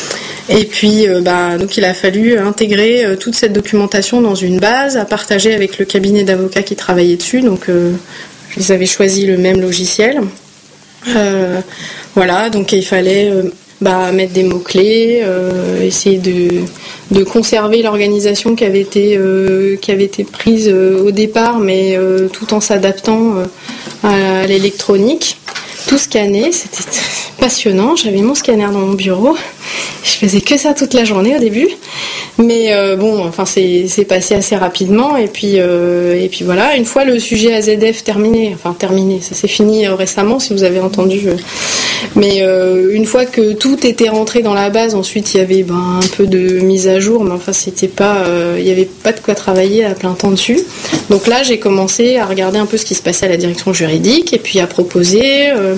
Et puis, euh, bah, donc il a fallu intégrer euh, toute cette documentation dans une base à partager avec le cabinet d'avocats qui travaillait dessus. Donc, euh, ils avaient choisi le même logiciel. Euh, voilà, donc il fallait euh, bah, mettre des mots-clés, euh, essayer de, de conserver l'organisation qui avait été, euh, qui avait été prise euh, au départ, mais euh, tout en s'adaptant euh, à l'électronique. Tout scanner, c'était passionnant. J'avais mon scanner dans mon bureau. Je faisais que ça toute la journée au début. Mais euh, bon, enfin, c'est, c'est passé assez rapidement. Et puis, euh, et puis voilà, une fois le sujet A Z F terminé, enfin terminé, ça s'est fini euh, récemment si vous avez entendu. Euh, mais euh, une fois que tout était rentré dans la base, ensuite il y avait ben, un peu de mise à jour. Mais enfin, c'était pas, euh, il n'y avait pas de quoi travailler à plein temps dessus. Donc là, j'ai commencé à regarder un peu ce qui se passait à la direction juridique et puis à proposer... Euh,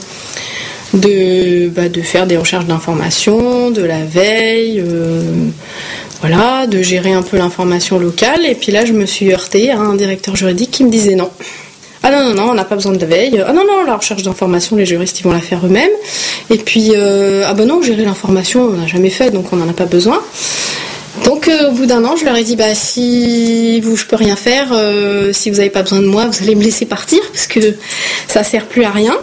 De, bah, de faire des recherches d'informations, de la veille, euh, voilà, de gérer un peu l'information locale. Et puis là, je me suis heurtée à un directeur juridique qui me disait non. Ah non, non, non, on n'a pas besoin de la veille. Ah non, non, la recherche d'informations, les juristes, ils vont la faire eux-mêmes. Et puis, euh, ah ben non, gérer l'information, on n'a jamais fait, donc on n'en a pas besoin. Donc euh, au bout d'un an, je leur ai dit bah si vous je peux rien faire, euh, si vous n'avez pas besoin de moi, vous allez me laisser partir parce que ça sert plus à rien.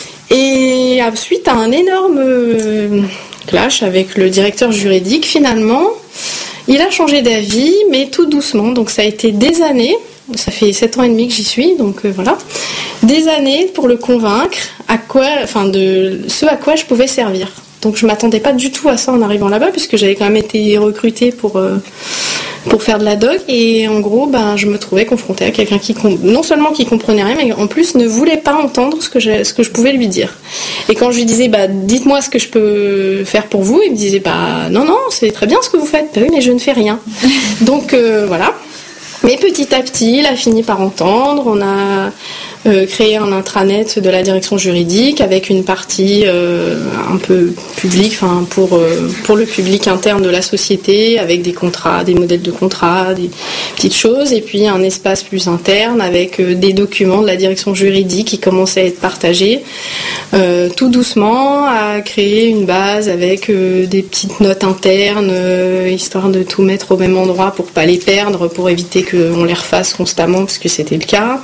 Et suite à un énorme euh, clash avec le directeur juridique, finalement, il a changé d'avis, mais tout doucement. Donc ça a été des années, ça fait sept ans et demi que j'y suis, donc euh, voilà, des années pour le convaincre à quoi, enfin de ce à quoi je pouvais servir. Donc je m'attendais pas du tout à ça en arrivant là-bas, puisque j'avais quand même été recrutée pour euh, pour faire de la doc, et en gros, ben je me trouvais confrontée à quelqu'un qui non seulement qui comprenait rien, mais en plus ne voulait pas entendre ce que je, ce que je pouvais lui dire. Et quand je lui disais bah dites-moi ce que je peux faire pour vous, il me disait bah non non c'est très bien ce que vous faites. Bah oui mais je ne fais rien. Donc euh, voilà. Mais petit à petit, il a fini par entendre. On a euh, créé un intranet de la direction juridique avec une partie euh, un peu publique, enfin pour euh, pour le public interne de la société, avec des contrats, des modèles de contrats, des petites choses, et puis un espace plus interne avec euh, des documents de la direction juridique qui commençaient à être partagés. Euh, tout doucement, à créer une base avec euh, des petites notes internes, euh, histoire de tout mettre au même endroit pour pas les perdre, pour éviter qu'on les refasse constamment, parce que c'était le cas.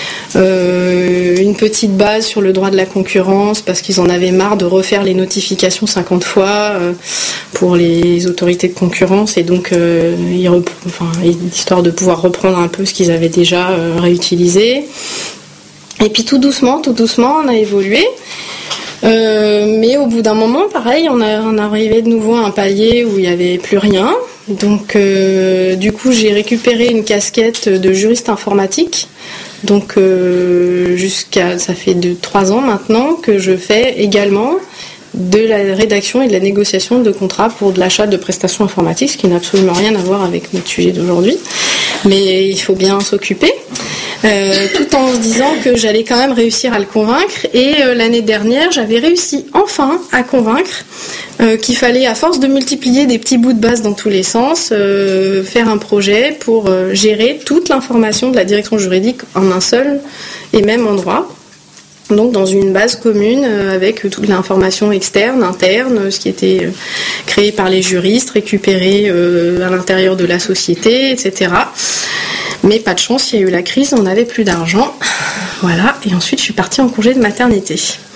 Euh, une petite base sur le droit de la concurrence, parce qu'ils en avaient marre de refaire les notifications cinquante fois euh, pour les autorités de concurrence, et donc euh, ils rep- enfin, histoire de pouvoir reprendre un peu ce qu'ils avaient déjà euh, réutilisé. Et puis tout doucement, tout doucement, on a évolué. Euh, mais au bout d'un moment, pareil, on, a, on arrivait de nouveau à un palier où il n'y avait plus rien. Donc, euh, du coup, j'ai récupéré une casquette de juriste informatique. Donc, euh, jusqu'à, ça fait de trois ans maintenant que je fais également de la rédaction et de la négociation de contrats pour de l'achat de prestations informatiques, ce qui n'a absolument rien à voir avec notre sujet d'aujourd'hui. Mais il faut bien s'occuper. Euh, tout en se disant que j'allais quand même réussir à le convaincre. Et euh, l'année dernière, j'avais réussi enfin à convaincre euh, qu'il fallait, à force de multiplier des petits bouts de base dans tous les sens, euh, faire un projet pour euh, gérer toute l'information de la direction juridique en un seul et même endroit. Donc dans une base commune euh, avec toute l'information externe, interne, ce qui était euh, créé par les juristes, récupéré euh, à l'intérieur de la société, et cetera. Mais pas de chance, il y a eu la crise, on n'avait plus d'argent. Voilà, et ensuite je suis partie en congé de maternité.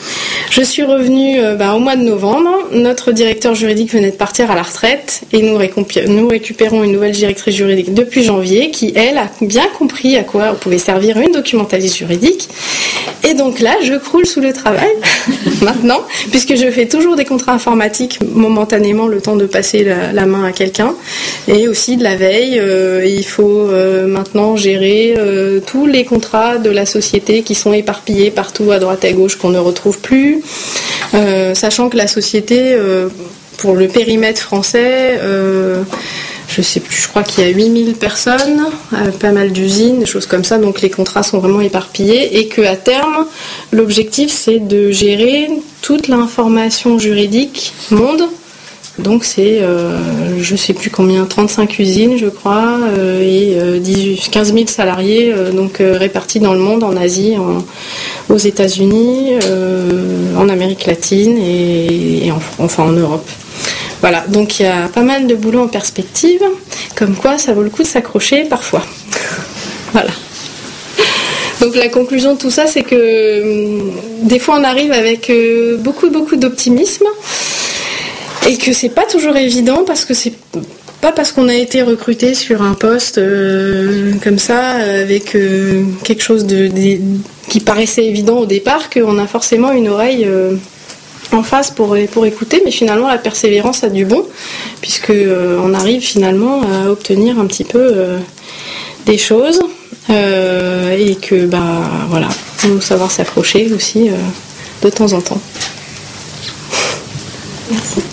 Je suis revenue euh, bah, au mois de novembre. Notre directeur juridique venait de partir à la retraite et nous, récompi- nous récupérons une nouvelle directrice juridique depuis janvier qui, elle, a bien compris à quoi pouvait servir une documentaliste juridique. Et donc là, je croule sous le travail maintenant, puisque je fais toujours des contrats informatiques momentanément, le temps de passer la, la main à quelqu'un, et aussi de la veille. Euh, il faut euh, maintenant gérer euh, tous les contrats de la société qui sont éparpillés partout à droite et à gauche, qu'on ne retrouve plus, euh, sachant que la société, euh, pour le périmètre français, euh, je sais plus, je crois qu'il y a huit mille personnes, euh, pas mal d'usines, des choses comme ça, donc les contrats sont vraiment éparpillés, et qu'à terme, l'objectif c'est de gérer toute l'information juridique monde. Donc c'est, euh, je sais plus combien, trente-cinq usines je crois, euh, et euh, dix, quinze mille salariés euh, donc euh, répartis dans le monde, en Asie, en, aux États-Unis, euh, en Amérique latine et, et en, enfin en Europe. Voilà, donc il y a pas mal de boulot en perspective, comme quoi ça vaut le coup de s'accrocher parfois. Voilà. Donc la conclusion de tout ça, c'est que euh, des fois on arrive avec euh, beaucoup beaucoup d'optimisme et que c'est pas toujours évident parce que c'est pas parce qu'on a été recruté sur un poste euh, comme ça avec euh, quelque chose de, de, qui paraissait évident au départ qu'on a forcément une oreille euh, en face pour, pour écouter, mais finalement la persévérance a du bon puisque euh, on arrive finalement à obtenir un petit peu euh, des choses. Euh, et que bah voilà, faut savoir s'accrocher aussi euh, de temps en temps. Merci.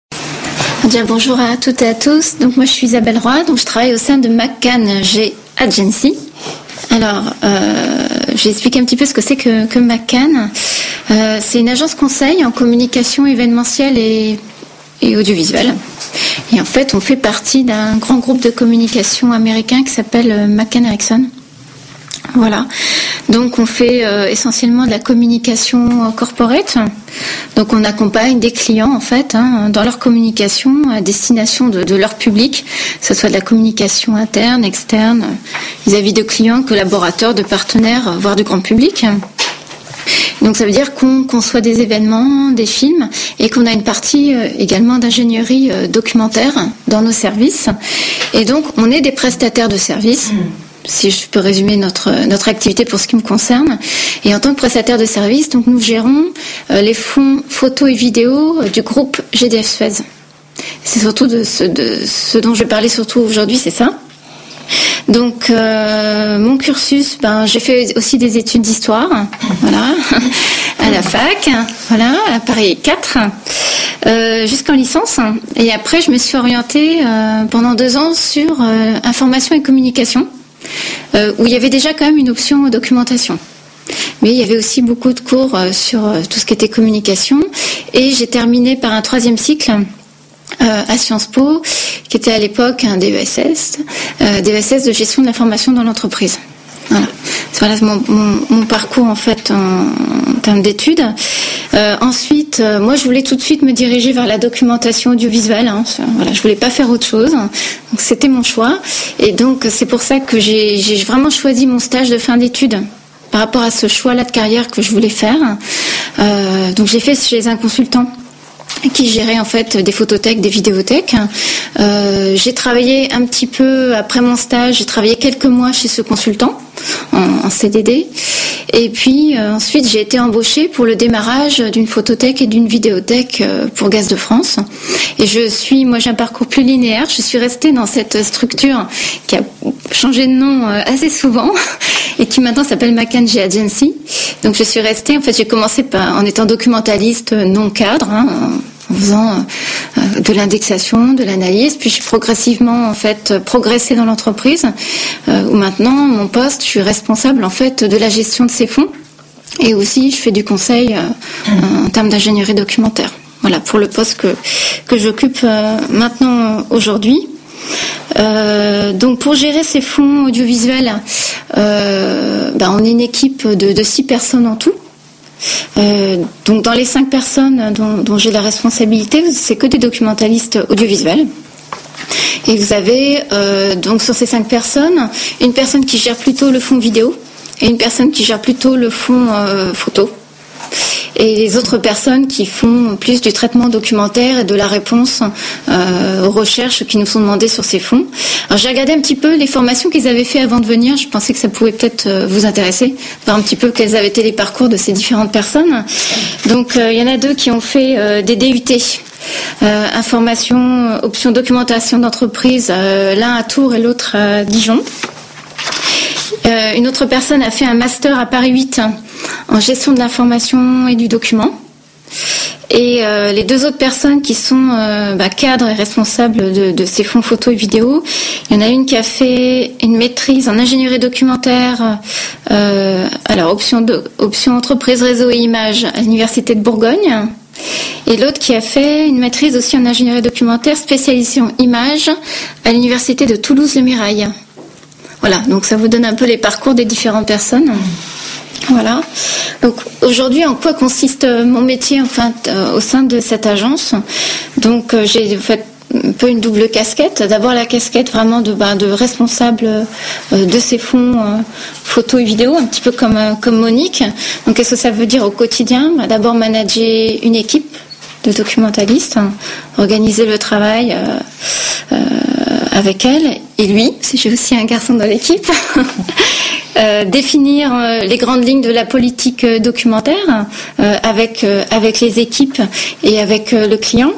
Bien, bonjour à toutes et à tous. Donc moi je suis Isabelle Roy, donc je travaille au sein de McCann G Agency. Alors euh, je vais expliquer un petit peu ce que c'est que, que McCann. Euh, c'est une agence conseil en communication événementielle et, et audiovisuelle. Et en fait on fait partie d'un grand groupe de communication américain qui s'appelle McCann Erickson. Voilà, donc on fait euh, essentiellement de la communication euh, corporate. Donc on accompagne des clients en fait hein, dans leur communication à destination de, de leur public, que ce soit de la communication interne, externe, vis-à-vis de clients, collaborateurs, de partenaires, voire du grand public. Donc ça veut dire qu'on conçoit des événements, des films, et qu'on a une partie euh, également d'ingénierie euh, documentaire dans nos services. Et donc on est des prestataires de services. Si je peux résumer notre notre activité pour ce qui me concerne. Et en tant que prestataire de service, donc nous gérons euh, les fonds photos et vidéos euh, du groupe G D F Suez. C'est surtout de ce, de ce dont je vais parler surtout aujourd'hui, c'est ça. Donc euh, mon cursus, ben j'ai fait aussi des études d'histoire, voilà, à la fac, voilà, à Paris quatre, euh, jusqu'en licence. Et après, je me suis orientée euh, pendant deux ans sur euh, information et communication. Euh, où il y avait déjà quand même une option documentation. Mais il y avait aussi beaucoup de cours euh, sur euh, tout ce qui était communication. Et j'ai terminé par un troisième cycle euh, à Sciences Po, qui était à l'époque un D E S S, euh, D E S S de gestion de l'information dans l'entreprise. Voilà, voilà mon, mon, mon parcours en fait en, en termes d'études. Euh, ensuite, euh, moi je voulais tout de suite me diriger vers la documentation audiovisuelle. Hein. Voilà, je voulais pas faire autre chose. Donc c'était mon choix. Et donc c'est pour ça que j'ai, j'ai vraiment choisi mon stage de fin d'études par rapport à ce choix-là de carrière que je voulais faire. Euh, donc j'ai fait chez un consultant qui gérait en fait des photothèques, des vidéothèques. Euh, j'ai travaillé un petit peu après mon stage, j'ai travaillé quelques mois chez ce consultant en, en C D D. Et puis euh, ensuite j'ai été embauchée pour le démarrage d'une photothèque et d'une vidéothèque euh, pour Gaz de France. Et je suis, moi j'ai un parcours plus linéaire, je suis restée dans cette structure qui a changé de nom euh, assez souvent et qui maintenant s'appelle McCann G Agency. Donc je suis restée, en fait j'ai commencé par, en étant documentaliste non cadre, hein, en faisant euh, de l'indexation, de l'analyse, puis j'ai progressivement en fait progressé dans l'entreprise euh, où maintenant mon poste, je suis responsable en fait de la gestion de ces fonds et aussi je fais du conseil euh, en termes d'ingénierie documentaire. Voilà pour le poste que que j'occupe euh, maintenant aujourd'hui. Euh, donc pour gérer ces fonds audiovisuels, euh, ben on est une équipe de, de six personnes en tout. Euh, donc dans les cinq personnes dont, dont j'ai la responsabilité, c'est que des documentalistes audiovisuels. Et vous avez euh, donc sur ces cinq personnes, une personne qui gère plutôt le fond vidéo et une personne qui gère plutôt le fond euh, photo. Et les autres personnes qui font plus du traitement documentaire et de la réponse euh, aux recherches qui nous sont demandées sur ces fonds. Alors j'ai regardé un petit peu les formations qu'ils avaient fait avant de venir. Je pensais que ça pouvait peut-être euh, vous intéresser, voir un petit peu quels avaient été les parcours de ces différentes personnes. Donc euh, il y en a deux qui ont fait euh, des D U T. Euh, information, option documentation d'entreprise, euh, l'un à Tours et l'autre à Dijon. Euh, une autre personne a fait un master à Paris huit en gestion de l'information et du document. Et euh, les deux autres personnes qui sont euh, bah, cadres et responsables de, de ces fonds photos et vidéos, il y en a une qui a fait une maîtrise en ingénierie documentaire, euh, alors option, de, option entreprise, réseau et images à l'université de Bourgogne. Et l'autre qui a fait une maîtrise aussi en ingénierie documentaire spécialisée en images à l'université de Toulouse-le Mirail. Voilà, donc ça vous donne un peu les parcours des différentes personnes. Voilà. Donc aujourd'hui, en quoi consiste mon métier enfin euh, au sein de cette agence? Donc euh, j'ai fait un peu une double casquette. D'abord la casquette vraiment de, bah, de responsable euh, de ces fonds euh, photos et vidéos, un petit peu comme, euh, comme Monique. Donc qu'est-ce que ça veut dire au quotidien? Bah, d'abord manager une équipe de documentalistes, hein, organiser le travail euh, euh, avec elle et lui, si j'ai aussi un garçon dans l'équipe. Euh, définir euh, les grandes lignes de la politique euh, documentaire euh, avec, euh, avec les équipes et avec euh, le client.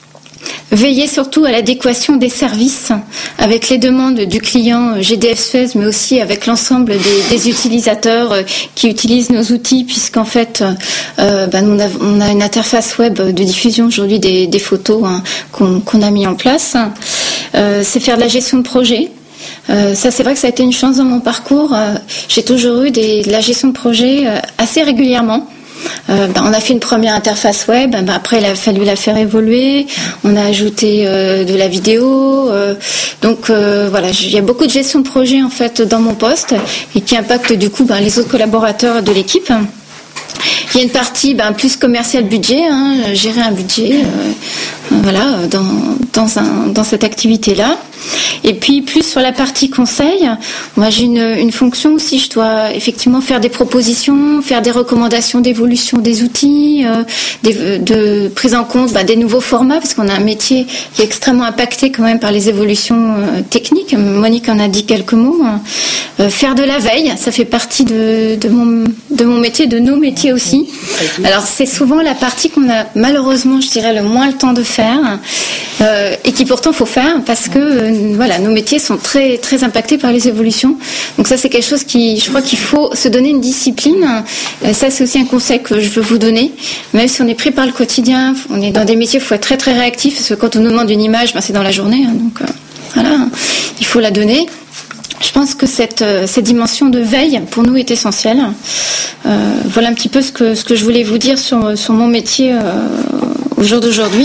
Veiller surtout à l'adéquation des services avec les demandes du client G D F Suez, mais aussi avec l'ensemble des, des utilisateurs qui utilisent nos outils, puisqu'en fait, euh, ben, on, a, on a une interface web de diffusion aujourd'hui des, des photos hein, qu'on, qu'on a mis en place. Euh, c'est faire de la gestion de projet. Euh, ça, c'est vrai que ça a été une chance dans mon parcours. Euh, j'ai toujours eu des, de la gestion de projet euh, assez régulièrement. Euh, ben, on a fait une première interface web, ben, après il a fallu la faire évoluer, on a ajouté euh, de la vidéo, euh, donc euh, voilà, il y a beaucoup de gestion de projet en fait dans mon poste et qui impacte du coup ben, les autres collaborateurs de l'équipe. Il y a une partie ben, plus commerciale budget, hein, gérer un budget, euh, voilà, dans, dans, un, dans cette activité-là. Et puis plus sur la partie conseil, moi j'ai une, une fonction aussi, je dois effectivement faire des propositions, faire des recommandations d'évolution des outils, euh, des, de prise en compte bah, des nouveaux formats, parce qu'on a un métier qui est extrêmement impacté quand même par les évolutions euh, techniques. Monique en a dit quelques mots. Hein. Euh, faire de la veille, ça fait partie de, de, mon, de mon métier, de nos métiers aussi. Alors c'est souvent la partie qu'on a malheureusement, je dirais, le moins le temps de faire, euh, et qui pourtant faut faire parce que euh, voilà, nos métiers sont très très impactés par les évolutions. Donc ça c'est quelque chose qui, je crois qu'il faut se donner une discipline. Euh, ça c'est aussi un conseil que je veux vous donner. Même si on est pris par le quotidien, on est dans des métiers, il faut être très très réactif parce que quand on nous demande une image, ben, c'est dans la journée. Hein, donc euh, voilà, il faut la donner. Je pense que cette, cette dimension de veille, pour nous, est essentielle. Euh, voilà un petit peu ce que, ce que je voulais vous dire sur, sur mon métier euh, au jour d'aujourd'hui.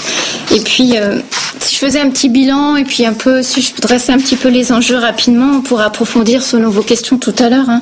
Et puis, euh, si je faisais un petit bilan, et puis un peu, si je dressais un petit peu les enjeux rapidement, pour approfondir sur vos questions tout à l'heure. Hein.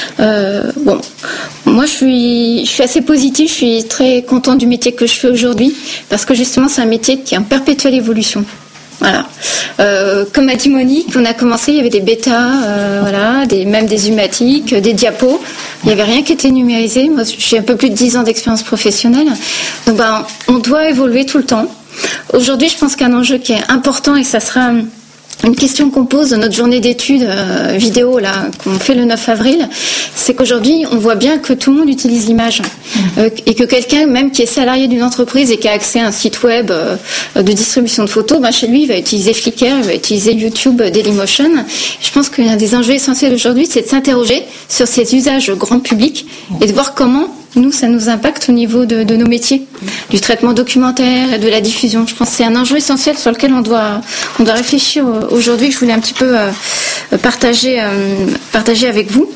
Euh, bon, moi, je suis, je suis assez positive, je suis très contente du métier que je fais aujourd'hui, parce que justement, c'est un métier qui est en perpétuelle évolution. Voilà. Euh, comme a dit Monique, on a commencé, il y avait des bêtas, euh, voilà, des, même des umatiques, des diapos. Il n'y avait rien qui était numérisé. Moi, j'ai un peu plus de dix ans d'expérience professionnelle. Donc, ben, on doit évoluer tout le temps. Aujourd'hui, je pense qu'un enjeu qui est important, et ça sera une question qu'on pose dans notre journée d'études euh, vidéo là qu'on fait le neuf avril, c'est qu'aujourd'hui on voit bien que tout le monde utilise l'image euh, et que quelqu'un même qui est salarié d'une entreprise et qui a accès à un site web euh, de distribution de photos, ben, chez lui il va utiliser Flickr, il va utiliser YouTube, Dailymotion. Je pense qu'un des enjeux essentiels aujourd'hui, c'est de s'interroger sur ces usages grand public et de voir comment nous, ça nous impacte au niveau de, de nos métiers, du traitement documentaire et de la diffusion. Je pense que c'est un enjeu essentiel sur lequel on doit, on doit réfléchir aujourd'hui. Je voulais un petit peu euh, partager, euh, partager avec vous.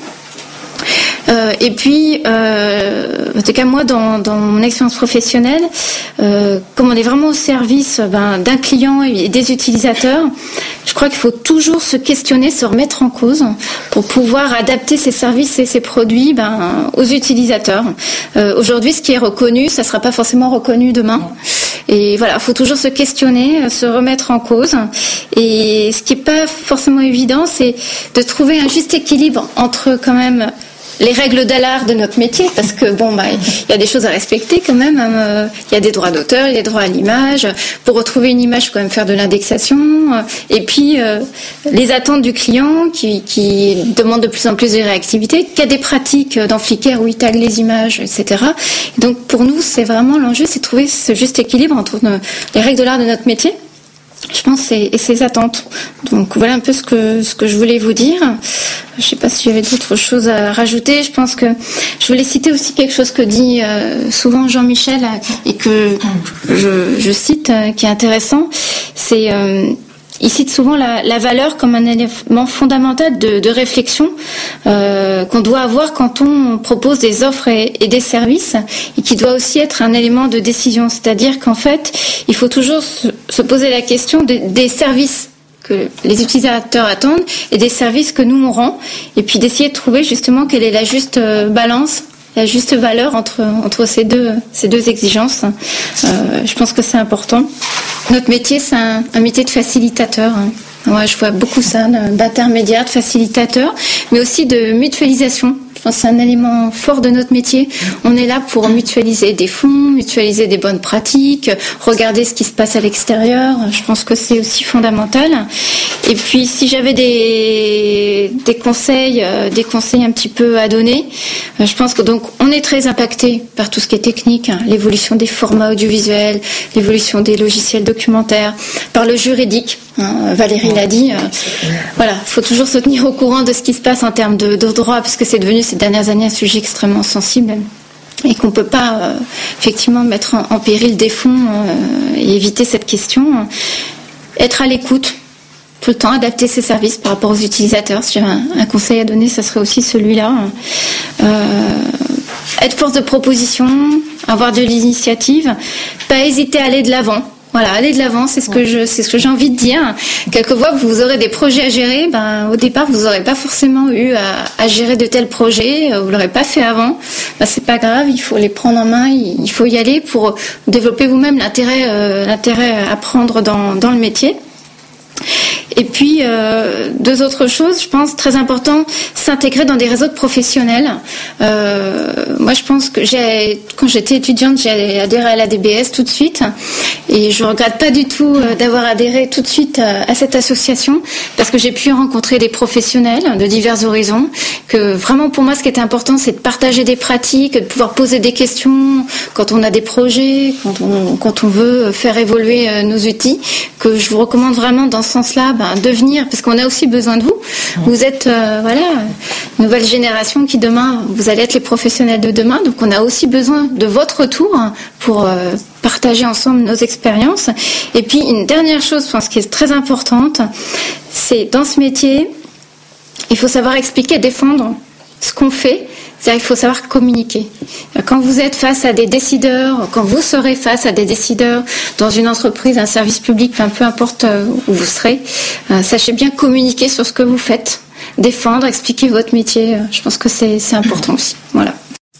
Euh, et puis, euh, en tout cas moi, dans, dans mon expérience professionnelle, euh, comme on est vraiment au service ben, d'un client et des utilisateurs, je crois qu'il faut toujours se questionner, se remettre en cause pour pouvoir adapter ses services et ses produits ben, aux utilisateurs. Euh, aujourd'hui, ce qui est reconnu, ça ne sera pas forcément reconnu demain. Et voilà, il faut toujours se questionner, se remettre en cause. Et ce qui n'est pas forcément évident, c'est de trouver un juste équilibre entre quand même les règles de l'art de notre métier, parce que bon, bah, il y a des choses à respecter quand même. Hein. Il y a des droits d'auteur, il y a des droits à l'image. Pour retrouver une image, il faut quand même faire de l'indexation. Et puis euh, les attentes du client qui, qui demande de plus en plus de réactivité, qu'il y a des pratiques dans Flickr où il tag les images, et cetera. Et donc pour nous, c'est vraiment l'enjeu, c'est de trouver ce juste équilibre entre nos, les règles de l'art de notre métier, je pense, et, et ses attentes. Donc voilà un peu ce que ce que je voulais vous dire. Je ne sais pas si j'avais d'autres choses à rajouter. Je pense que je voulais citer aussi quelque chose que dit euh, souvent Jean-Michel et que je, je cite, euh, qui est intéressant. C'est euh, il cite souvent la, la valeur comme un élément fondamental de, de réflexion euh, qu'on doit avoir quand on propose des offres et, et des services, et qui doit aussi être un élément de décision. C'est-à-dire qu'en fait, il faut toujours se, se poser la question de, des services que les utilisateurs attendent et des services que nous on rend, et puis d'essayer de trouver justement quelle est la juste balance, la juste valeur entre entre ces deux ces deux exigences. Euh, je pense que c'est important. Notre métier, c'est un, un métier de facilitateur. Ouais, je vois beaucoup ça, d'intermédiaire, de facilitateur, mais aussi de mutualisation. Je pense que c'est un élément fort de notre métier. On est là pour mutualiser des fonds, mutualiser des bonnes pratiques, regarder ce qui se passe à l'extérieur. Je pense que c'est aussi fondamental. Et puis, si j'avais des, des conseils, euh, des conseils un petit peu à donner, euh, je pense que donc on est très impacté par tout ce qui est technique, hein, l'évolution des formats audiovisuels, l'évolution des logiciels documentaires, par le juridique. Hein, Valérie l'a dit. Euh, voilà, il faut toujours se tenir au courant de ce qui se passe en termes de, de droit, parce que c'est devenu ces dernières années un sujet extrêmement sensible et qu'on ne peut pas euh, effectivement mettre en, en péril des fonds euh, et éviter cette question. Être à l'écoute tout le temps, adapter ses services par rapport aux utilisateurs. Si j'avais un, un conseil à donner, ça serait aussi celui-là. Euh, être force de proposition, avoir de l'initiative, pas hésiter à aller de l'avant. Voilà, aller de l'avant, c'est ce que je, c'est ce que j'ai envie de dire. Quelquefois, vous aurez des projets à gérer. Ben, au départ, vous n'aurez pas forcément eu à, à gérer de tels projets. Vous l'aurez pas fait avant. Ben, c'est pas grave. Il faut les prendre en main. Il faut y aller pour développer vous-même l'intérêt, euh, l'intérêt à prendre dans, dans le métier. Et puis, euh, deux autres choses, je pense, très important, s'intégrer dans des réseaux de professionnels. Euh, moi, je pense que j'ai, quand j'étais étudiante, j'ai adhéré à l'A D B S tout de suite. Et je regrette pas du tout d'avoir adhéré tout de suite à, à cette association, parce que j'ai pu rencontrer des professionnels de divers horizons, que vraiment, pour moi, ce qui était important, c'est de partager des pratiques, de pouvoir poser des questions quand on a des projets, quand on, quand on veut faire évoluer nos outils, que je vous recommande vraiment dans ce sens-là, ben, de venir, parce qu'on a aussi besoin de vous. Vous êtes, euh, voilà, une nouvelle génération qui demain, vous allez être les professionnels de demain, donc on a aussi besoin de votre retour pour euh, partager ensemble nos expériences. Et puis une dernière chose, je pense, qui est très importante, c'est dans ce métier, il faut savoir expliquer, défendre ce qu'on fait. C'est-à-dire qu'il faut savoir communiquer. Quand vous êtes face à des décideurs, quand vous serez face à des décideurs dans une entreprise, un service public, enfin, peu importe où vous serez, euh, sachez bien communiquer sur ce que vous faites, défendre, expliquer votre métier. Je pense que c'est, c'est important aussi. Voilà.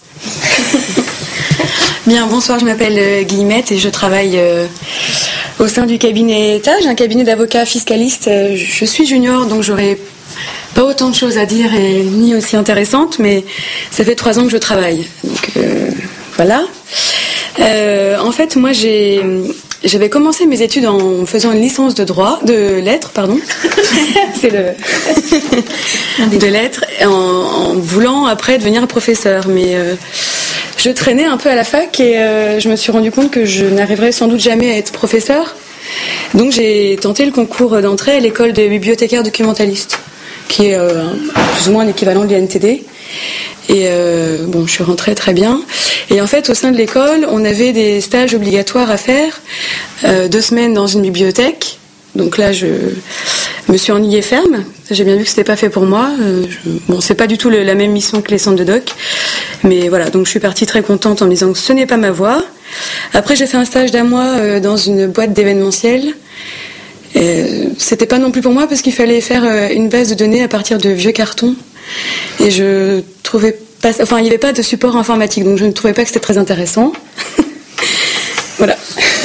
Bien, bonsoir, je m'appelle Guillemette et je travaille euh, au sein du cabinet Etage, un cabinet d'avocats fiscalistes. Je suis junior, donc j'aurai pas autant de choses à dire et ni aussi intéressantes, mais ça fait trois ans que je travaille. Donc euh, voilà. Euh, en fait, moi, j'ai, j'avais commencé mes études en faisant une licence de droit, de lettres, pardon. C'est le de lettres, en, en voulant après devenir professeur. Mais euh, je traînais un peu à la fac et euh, je me suis rendu compte que je n'arriverais sans doute jamais à être professeur. Donc j'ai tenté le concours d'entrée à l'école de bibliothécaire documentaliste, qui est euh, plus ou moins l'équivalent de l'I N T D. Et euh, bon, je suis rentrée très bien. Et en fait, au sein de l'école, on avait des stages obligatoires à faire, euh, deux semaines dans une bibliothèque. Donc là, je me suis ennuyée ferme. J'ai bien vu que c'était pas fait pour moi. Euh, je... Bon, c'est pas du tout le, la même mission que les centres de doc, mais voilà. Donc je suis partie très contente en me disant que ce n'est pas ma voie. Après, j'ai fait un stage d'un mois euh, dans une boîte d'événementiel. Euh, c'était pas non plus pour moi parce qu'il fallait faire euh, une base de données à partir de vieux cartons et je trouvais pas, enfin il n'y avait pas de support informatique, donc je ne trouvais pas que c'était très intéressant. Voilà.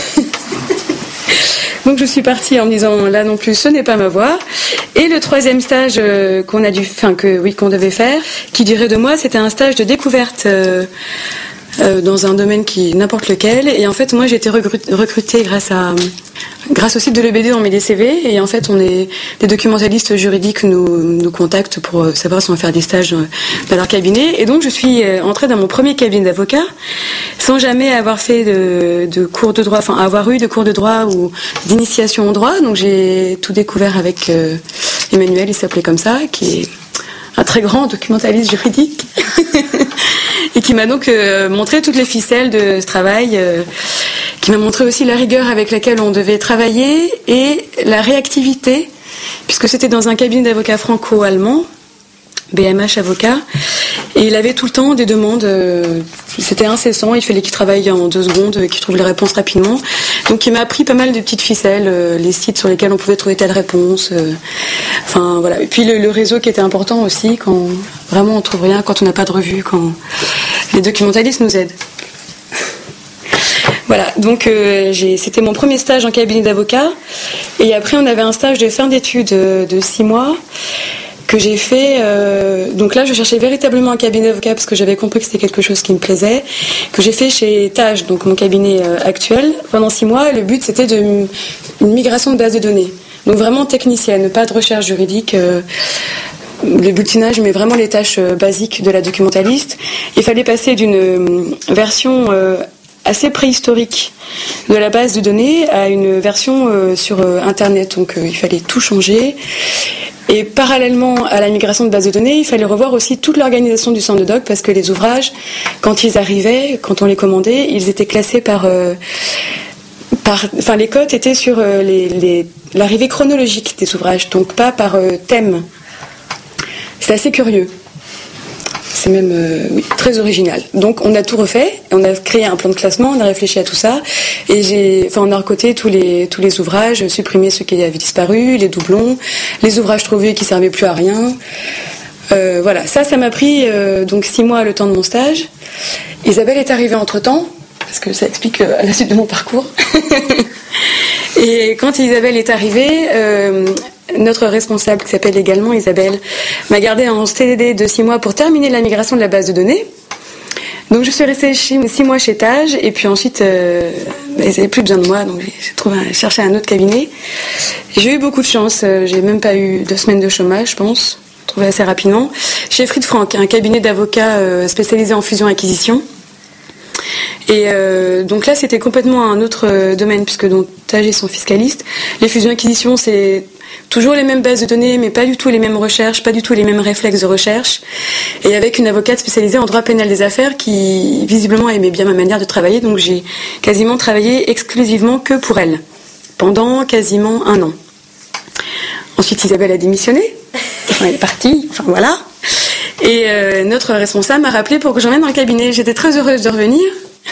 Donc je suis partie en me disant là non plus ce n'est pas ma voie. Et le troisième stage euh, qu'on a dû, enfin que oui qu'on devait faire, qui durait deux mois, c'était un stage de découverte. Euh, Euh, dans un domaine qui n'importe lequel, et en fait moi j'ai été recrutée grâce à grâce au site de l'E B D dans mes D C V, et en fait on est des documentalistes juridiques nous nous contactent pour savoir si on va faire des stages dans leur cabinet, et donc je suis entrée dans mon premier cabinet d'avocat sans jamais avoir fait de, de cours de droit, enfin avoir eu de cours de droit ou d'initiation au droit. Donc j'ai tout découvert avec euh, Emmanuel, il s'appelait comme ça, qui est un très grand documentaliste juridique et qui m'a donc euh, montré toutes les ficelles de ce travail, euh, qui m'a montré aussi la rigueur avec laquelle on devait travailler et la réactivité, puisque c'était dans un cabinet d'avocats franco-allemand, B M H Avocat, Et il avait tout le temps des demandes, euh, c'était incessant, il fallait qu'il travaille en deux secondes, euh, qu'il trouve les réponses rapidement. Donc il m'a appris pas mal de petites ficelles, euh, les sites sur lesquels on pouvait trouver telle réponse. Euh, enfin voilà. Et puis le, le réseau qui était important aussi, quand vraiment on trouve rien, quand on n'a pas de revue, quand les documentalistes nous aident. Voilà, donc euh, j'ai, c'était mon premier stage en cabinet d'avocat. Et après on avait un stage de fin d'études euh, de six mois. Que j'ai fait, euh, donc là je cherchais véritablement un cabinet d'avocat parce que j'avais compris que c'était quelque chose qui me plaisait, que j'ai fait chez Tage, donc mon cabinet euh, actuel, pendant six mois. Et le but c'était de, une migration de base de données, donc vraiment technicienne, pas de recherche juridique, euh, le bulletinage, mais vraiment les tâches euh, basiques de la documentaliste. Il fallait passer d'une euh, version euh, assez préhistorique de la base de données à une version euh, sur euh, Internet, donc euh, il fallait tout changer. Et parallèlement à la migration de base de données, il fallait revoir aussi toute l'organisation du centre de doc parce que les ouvrages, quand ils arrivaient, quand on les commandait, ils étaient classés par... Euh, par enfin, les cotes étaient sur euh, les, les, l'arrivée chronologique des ouvrages, donc pas par euh, thème. C'est assez curieux. C'est même euh, oui, très original. Donc on a tout refait, on a créé un plan de classement, on a réfléchi à tout ça, et j'ai, enfin on a recoté tous les tous les ouvrages, supprimé ceux qui avaient disparu, les doublons, les ouvrages trouvés qui servaient plus à rien. Euh, voilà, ça, ça m'a pris euh, donc six mois le temps de mon stage. Isabelle est arrivée entre temps, parce que ça explique euh, la suite de mon parcours. Et quand Isabelle est arrivée. Euh, Notre responsable, qui s'appelle également Isabelle, m'a gardée en C D D de six mois pour terminer la migration de la base de données. Donc je suis restée six mois chez Tage, et puis ensuite, euh, bah, ils n'avaient plus besoin de moi, donc j'ai trouvé, cherché un autre cabinet. J'ai eu beaucoup de chance, j'ai même pas eu deux semaines de chômage, je pense, trouvé assez rapidement. Chez Fried Frank, un cabinet d'avocats euh, spécialisé en fusion-acquisition. Et euh, donc là, c'était complètement un autre euh, domaine, puisque donc Tage, ils sont fiscalistes. Les fusions-acquisitions, c'est toujours les mêmes bases de données, mais pas du tout les mêmes recherches, pas du tout les mêmes réflexes de recherche. Et avec une avocate spécialisée en droit pénal des affaires qui, visiblement, aimait bien ma manière de travailler. Donc j'ai quasiment travaillé exclusivement que pour elle, pendant quasiment un an. Ensuite, Isabelle a démissionné. Enfin, elle est partie. Enfin, voilà. Et euh, notre responsable m'a rappelé pour que j'emmène dans le cabinet. J'étais très heureuse de revenir.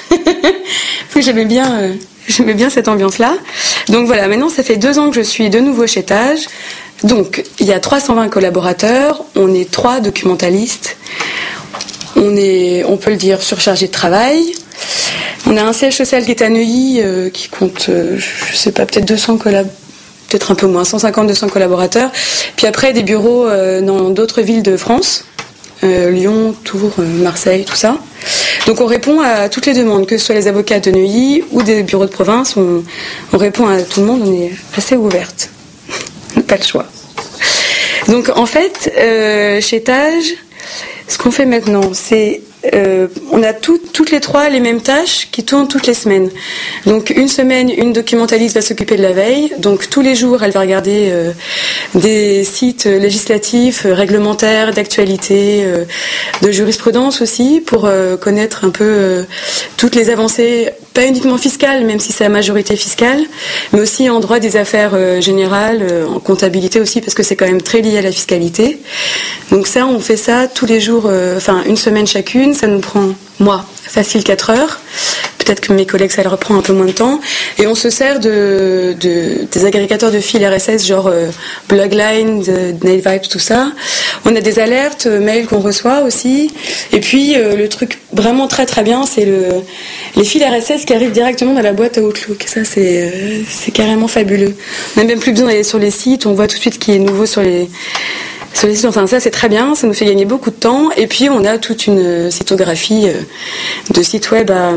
Puis j'aimais bien... Euh, J'aimais bien cette ambiance-là. Donc voilà, maintenant ça fait deux ans que je suis de nouveau chez Tage. Donc il y a trois cent vingt collaborateurs, on est trois documentalistes, on est, on peut le dire, surchargés de travail. On a un siège social qui est à Neuilly, euh, qui compte, euh, je sais pas, peut-être deux cents collaborateurs, peut-être un peu moins, cent cinquante à deux cents collaborateurs. Puis après des bureaux euh, dans d'autres villes de France. Euh, Lyon, Tours, euh, Marseille, tout ça. Donc on répond à toutes les demandes, que ce soit les avocats de Neuilly ou des bureaux de province, on, on répond à tout le monde, on est assez ouverte. Pas le choix. Donc en fait, euh, chez Tage, ce qu'on fait maintenant, c'est euh, on a tout, toutes les trois les mêmes tâches qui tournent toutes les semaines. Donc une semaine, une documentaliste va s'occuper de la veille. Donc tous les jours, elle va regarder euh, des sites législatifs, euh, réglementaires, d'actualité, euh, de jurisprudence aussi, pour euh, connaître un peu euh, toutes les avancées, pas uniquement fiscales, même si c'est la majorité fiscale, mais aussi en droit des affaires euh, générales, euh, en comptabilité aussi, parce que c'est quand même très lié à la fiscalité. Donc ça, on fait ça tous les jours, euh, enfin une semaine chacune. Ça nous prend, moi, facile quatre heures. Peut-être que mes collègues, ça leur reprend un peu moins de temps. Et on se sert de, de, des agrégateurs de fils R S S, genre euh, Blogline, Nailvibes, tout ça. On a des alertes, euh, mails qu'on reçoit aussi. Et puis, euh, le truc vraiment très très bien, c'est le, les fils R S S qui arrivent directement dans la boîte à Outlook. Ça, c'est, euh, c'est carrément fabuleux. On n'a même plus besoin d'aller sur les sites. On voit tout de suite ce qui est nouveau sur les... Sur les sites, enfin ça c'est très bien, ça nous fait gagner beaucoup de temps. Et puis on a toute une cytographie de sites web à,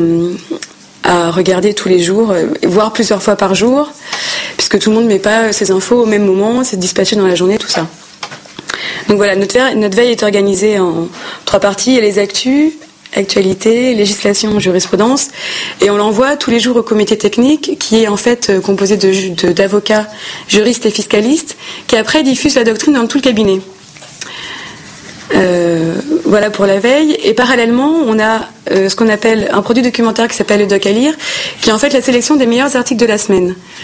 à regarder tous les jours, voire plusieurs fois par jour, puisque tout le monde ne met pas ses infos au même moment, c'est dispatché dans la journée, tout ça. Donc voilà, notre veille, notre veille est organisée en trois parties. Il y a les actus, actualité, législation, jurisprudence, et on l'envoie tous les jours au comité technique qui est en fait composé de, de, d'avocats, juristes et fiscalistes qui après diffusent la doctrine dans tout le cabinet. Euh, voilà pour la veille. Et parallèlement, on a euh, ce qu'on appelle un produit documentaire qui s'appelle le Doc à lire, qui est en fait la sélection des meilleurs articles de la semaine.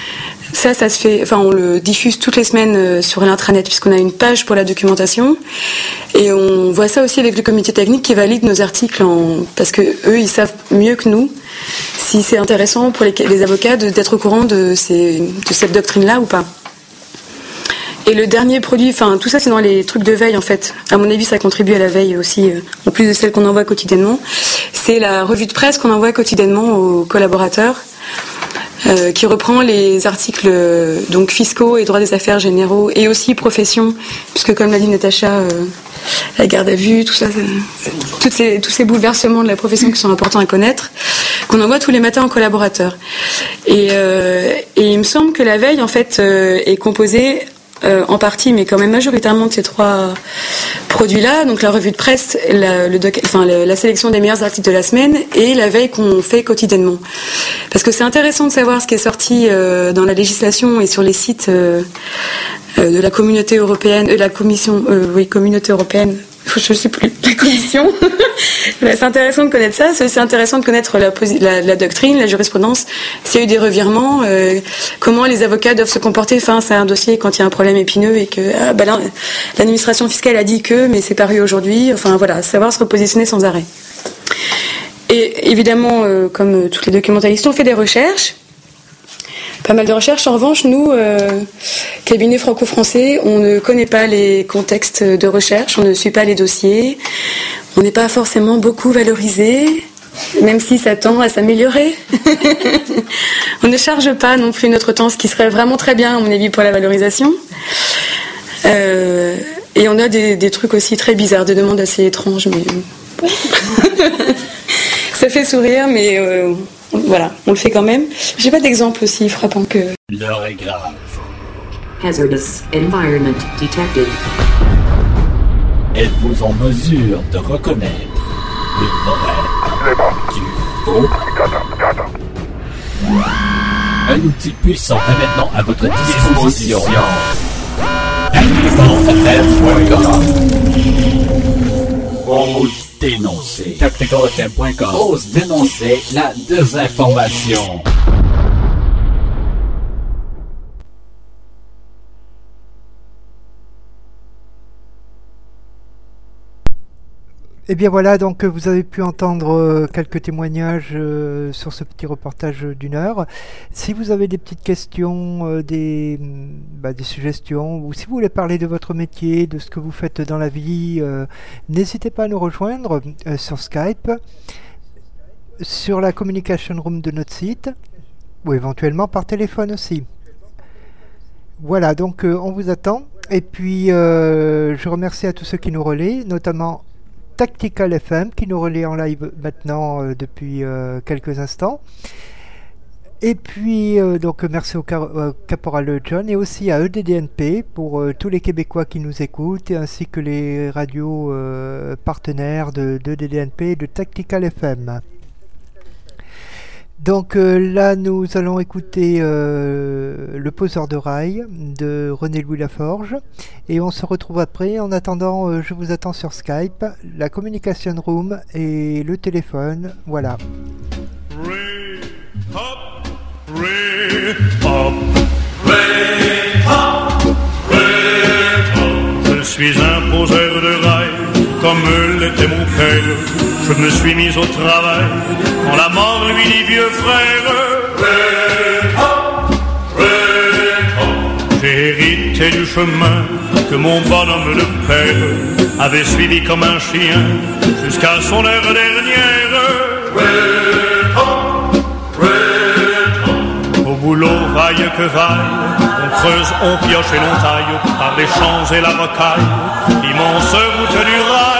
Ça, ça se fait. Enfin, on le diffuse toutes les semaines sur l'intranet puisqu'on a une page pour la documentation et on voit ça aussi avec le comité technique qui valide nos articles en... parce que eux, ils savent mieux que nous si c'est intéressant pour les, les avocats de, d'être au courant de, ces, de cette doctrine-là ou pas. Et le dernier produit, enfin tout ça c'est dans les trucs de veille en fait. À mon avis, ça contribue à la veille aussi, euh, en plus de celle qu'on envoie quotidiennement. C'est la revue de presse qu'on envoie quotidiennement aux collaborateurs, euh, qui reprend les articles euh, donc fiscaux et droits des affaires généraux et aussi profession, puisque comme l'a dit Natacha, euh, la garde à vue, tout ça, ça toutes ces, tous ces bouleversements de la profession qui sont importants à connaître, qu'on envoie tous les matins aux collaborateurs. Et, euh, et il me semble que la veille en fait euh, est composée Euh, en partie, mais quand même majoritairement de ces trois produits-là, donc la revue de presse, la, le doc, enfin, la, la sélection des meilleurs articles de la semaine et la veille qu'on fait quotidiennement. Parce que c'est intéressant de savoir ce qui est sorti euh, dans la législation et sur les sites euh, euh, de la communauté européenne, euh, la commission, euh, oui, communauté européenne. Je ne sais plus, la commission. C'est intéressant de connaître ça. C'est aussi intéressant de connaître la, la, la doctrine, la jurisprudence, s'il y a eu des revirements, euh, comment les avocats doivent se comporter face à un dossier quand il y a un problème épineux et que ah, bah là, l'administration fiscale a dit que, mais c'est paru aujourd'hui. Enfin voilà, savoir se repositionner sans arrêt. Et évidemment, euh, comme tous les documentalistes, on fait des recherches. Pas mal de recherches. En revanche, nous, euh, cabinet franco-français, on ne connaît pas les contextes de recherche, on ne suit pas les dossiers, on n'est pas forcément beaucoup valorisé, même si ça tend à s'améliorer. On ne charge pas non plus notre temps, ce qui serait vraiment très bien, à mon avis, pour la valorisation. Euh, et on a des, des trucs aussi très bizarres, des demandes assez étranges, mais ça fait sourire, mais... Euh, Voilà, on le fait quand même. J'ai pas d'exemple aussi frappant que... L'heure est grave. Hazardous environment detected. Êtes-vous en mesure de reconnaître le vrai du faux? Un outil puissant est maintenant à votre disposition. Tactical F M point com. Ose dénoncer. Tactical F M point com. Ose dénoncer la désinformation. Et bien voilà, donc vous avez pu entendre euh, quelques témoignages euh, sur ce petit reportage d'une heure. Si vous avez des petites questions, euh, des, bah, des suggestions, ou si vous voulez parler de votre métier, de ce que vous faites dans la vie, euh, n'hésitez pas à nous rejoindre euh, sur Skype, sur la communication room de notre site, ou éventuellement par téléphone aussi. Voilà, donc euh, on vous attend. Et puis euh, je remercie à tous ceux qui nous relaient, notamment Tactical F M qui nous relaie en live maintenant euh, depuis euh, quelques instants. Et puis euh, donc merci au car- euh, caporal John et aussi à E D D N P pour euh, tous les Québécois qui nous écoutent, ainsi que les radios euh, partenaires de, de E D D N P et de Tactical F M. Donc euh, là nous allons écouter euh, Le Poseur de rail de René-Louis Laforge et on se retrouve après. En attendant, euh, je vous attends sur Skype, la communication room et le téléphone. Voilà. Ray, hop, ray, hop, ray, hop, ray, hop. Je suis un poseur de rail comme l'était mon père. Je me suis mis au travail quand la mort lui dit vieux frère. Ray, hop, ray, hop. J'ai hérité du chemin que mon bonhomme de père avait suivi comme un chien jusqu'à son heure dernière. Ray, hop, ray, hop. Au boulot, vaille que vaille, on creuse, on pioche et l'on taille par les champs et la rocaille, l'immense route du rail.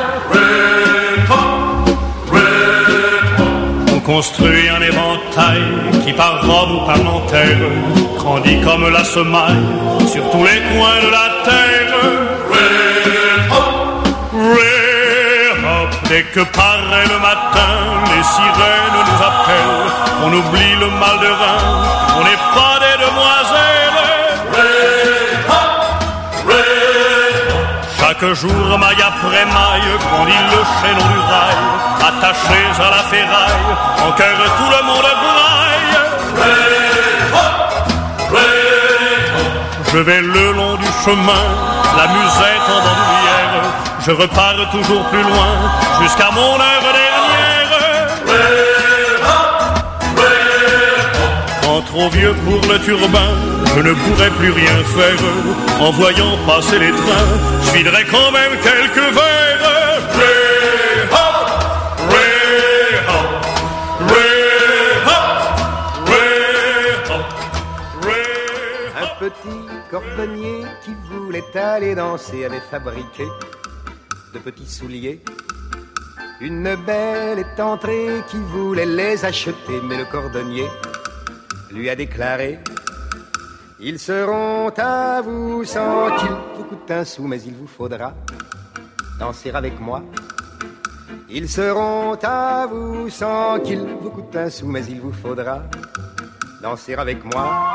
Construit un éventail qui par Rome ou par Nanterre grandit comme la semaille sur tous les coins de la terre. Red hop, red hop. Dès que paraît le matin, les sirènes nous appellent. On oublie le mal de rein, on n'est pas des demoiselles. Red hop, red hop. Chaque jour, maille après maille, grandit le chaînon du rail. Attachés à la ferraille, en cœur tout le monde braille. Red hop, Je vais le long du chemin, la musette en bandoulière. Je repars toujours plus loin, jusqu'à mon heure dernière. En trop vieux pour le turbin, je ne pourrai plus rien faire. En voyant passer les trains, je viderai quand même quelques verres. Petit cordonnier qui voulait aller danser avait fabriqué de petits souliers. Une belle est entrée qui voulait les acheter, mais le cordonnier lui a déclaré: ils seront à vous sans qu'ils vous coûtent un sou, mais il vous faudra danser avec moi. Ils seront à vous sans qu'ils vous coûtent un sou, mais il vous faudra danser avec moi.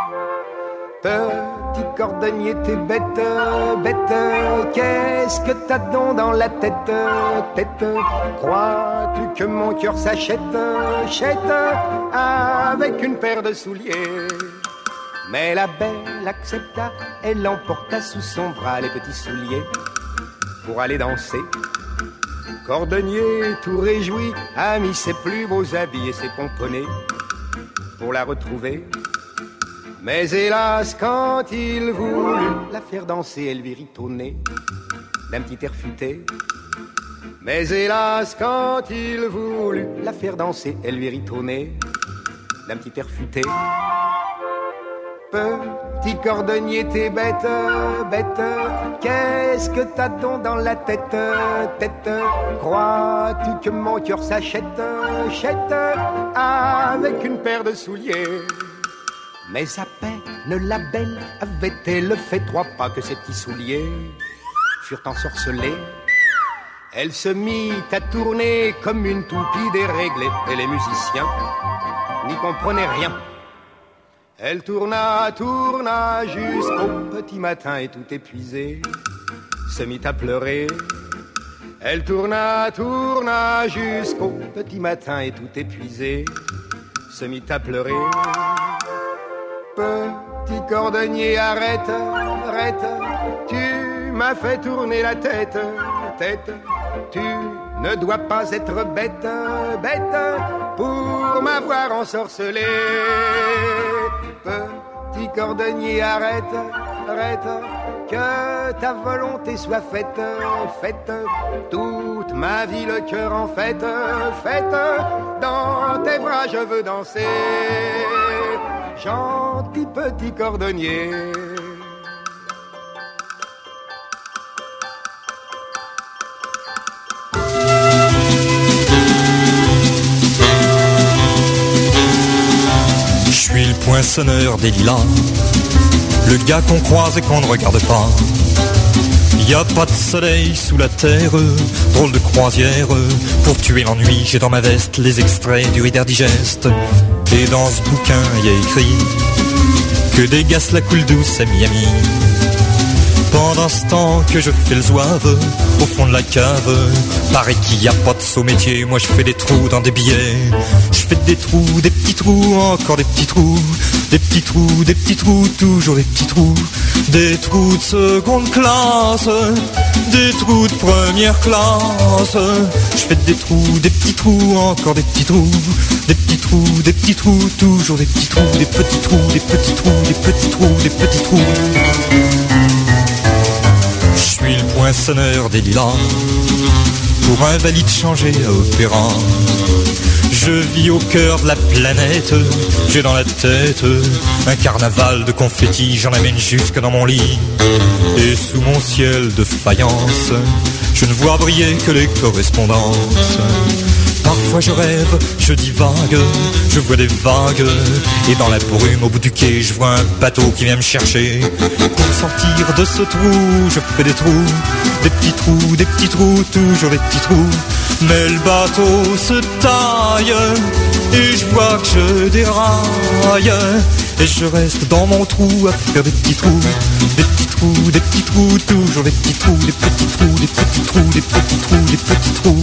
Petit cordonnier, t'es bête, bête, qu'est-ce que t'as donc dans la tête, tête? Crois-tu que mon cœur s'achète, chète, avec une paire de souliers? Mais la belle accepta, elle emporta sous son bras les petits souliers pour aller danser. Cordonnier, tout réjoui, a mis ses plus beaux habits et ses pomponnets pour la retrouver. Mais hélas, quand il voulut la faire danser, elle lui ritonnait d'un petit air futé. Mais hélas, quand il voulut la faire danser, elle lui ritonnait d'un petit air futé. Petit cordonnier, t'es bête, bête, qu'est-ce que t'as donc dans la tête, tête? Crois-tu que mon cœur s'achète, chète, avec une paire de souliers? Mais à peine la belle avait-elle fait trois pas que ses petits souliers furent ensorcelés. Elle se mit à tourner comme une toupie déréglée, et les musiciens n'y comprenaient rien. Elle tourna, tourna jusqu'au petit matin, et tout épuisée se mit à pleurer. Elle tourna, tourna jusqu'au petit matin, et tout épuisée se mit à pleurer. Petit cordonnier, arrête, arrête, tu m'as fait tourner la tête, tête. Tu ne dois pas être bête, bête, pour m'avoir ensorcelé. Petit cordonnier, arrête, arrête, que ta volonté soit faite, faite. Toute ma vie le cœur en fête, fête. Dans tes bras je veux danser. Gentil petit cordonnier. Je suis le poinçonneur des lilas, le gars qu'on croise et qu'on ne regarde pas. Y a pas de soleil sous la terre, drôle de croisière. Pour tuer l'ennui, j'ai dans ma veste les extraits du Reader Digest. Et dans ce bouquin, y a écrit que dégasse la coule douce à Miami. Pendant ce temps que je fais le zouave au fond de la cave, paraît qu'il y a pas de saut métier. Moi je fais des trous dans des billets. Je fais des trous, des petits trous, encore des petits trous. Des petits trous, des petits trous, toujours des petits trous. Des trous de seconde classe, des trous de première classe. Je fais des trous, des petits trous, encore des petits trous. Des petits trous, des petits trous, toujours des petits trous. Des petits trous, des petits trous, des petits trous, des petits trous. Je suis le poinçonneur des lilas, pour un valide changé à opéra. Je vis au cœur de la planète, j'ai dans la tête un carnaval de confettis, j'en amène jusque dans mon lit. Et sous mon ciel de faïence, je ne vois briller que les correspondances. Parfois je rêve, je divague, je vois des vagues. Et dans la brume au bout du quai, je vois un bateau qui vient me chercher. Pour sortir de ce trou, je fais des trous. Des petits trous, des petits trous, toujours des petits trous. Mais le bateau se taille et je vois que je déraille. Et je reste dans mon trou à faire des petits trous. Des petits trous, des petits trous, toujours des petits trous. Des petits trous, des petits trous, des petits trous, des petits trous.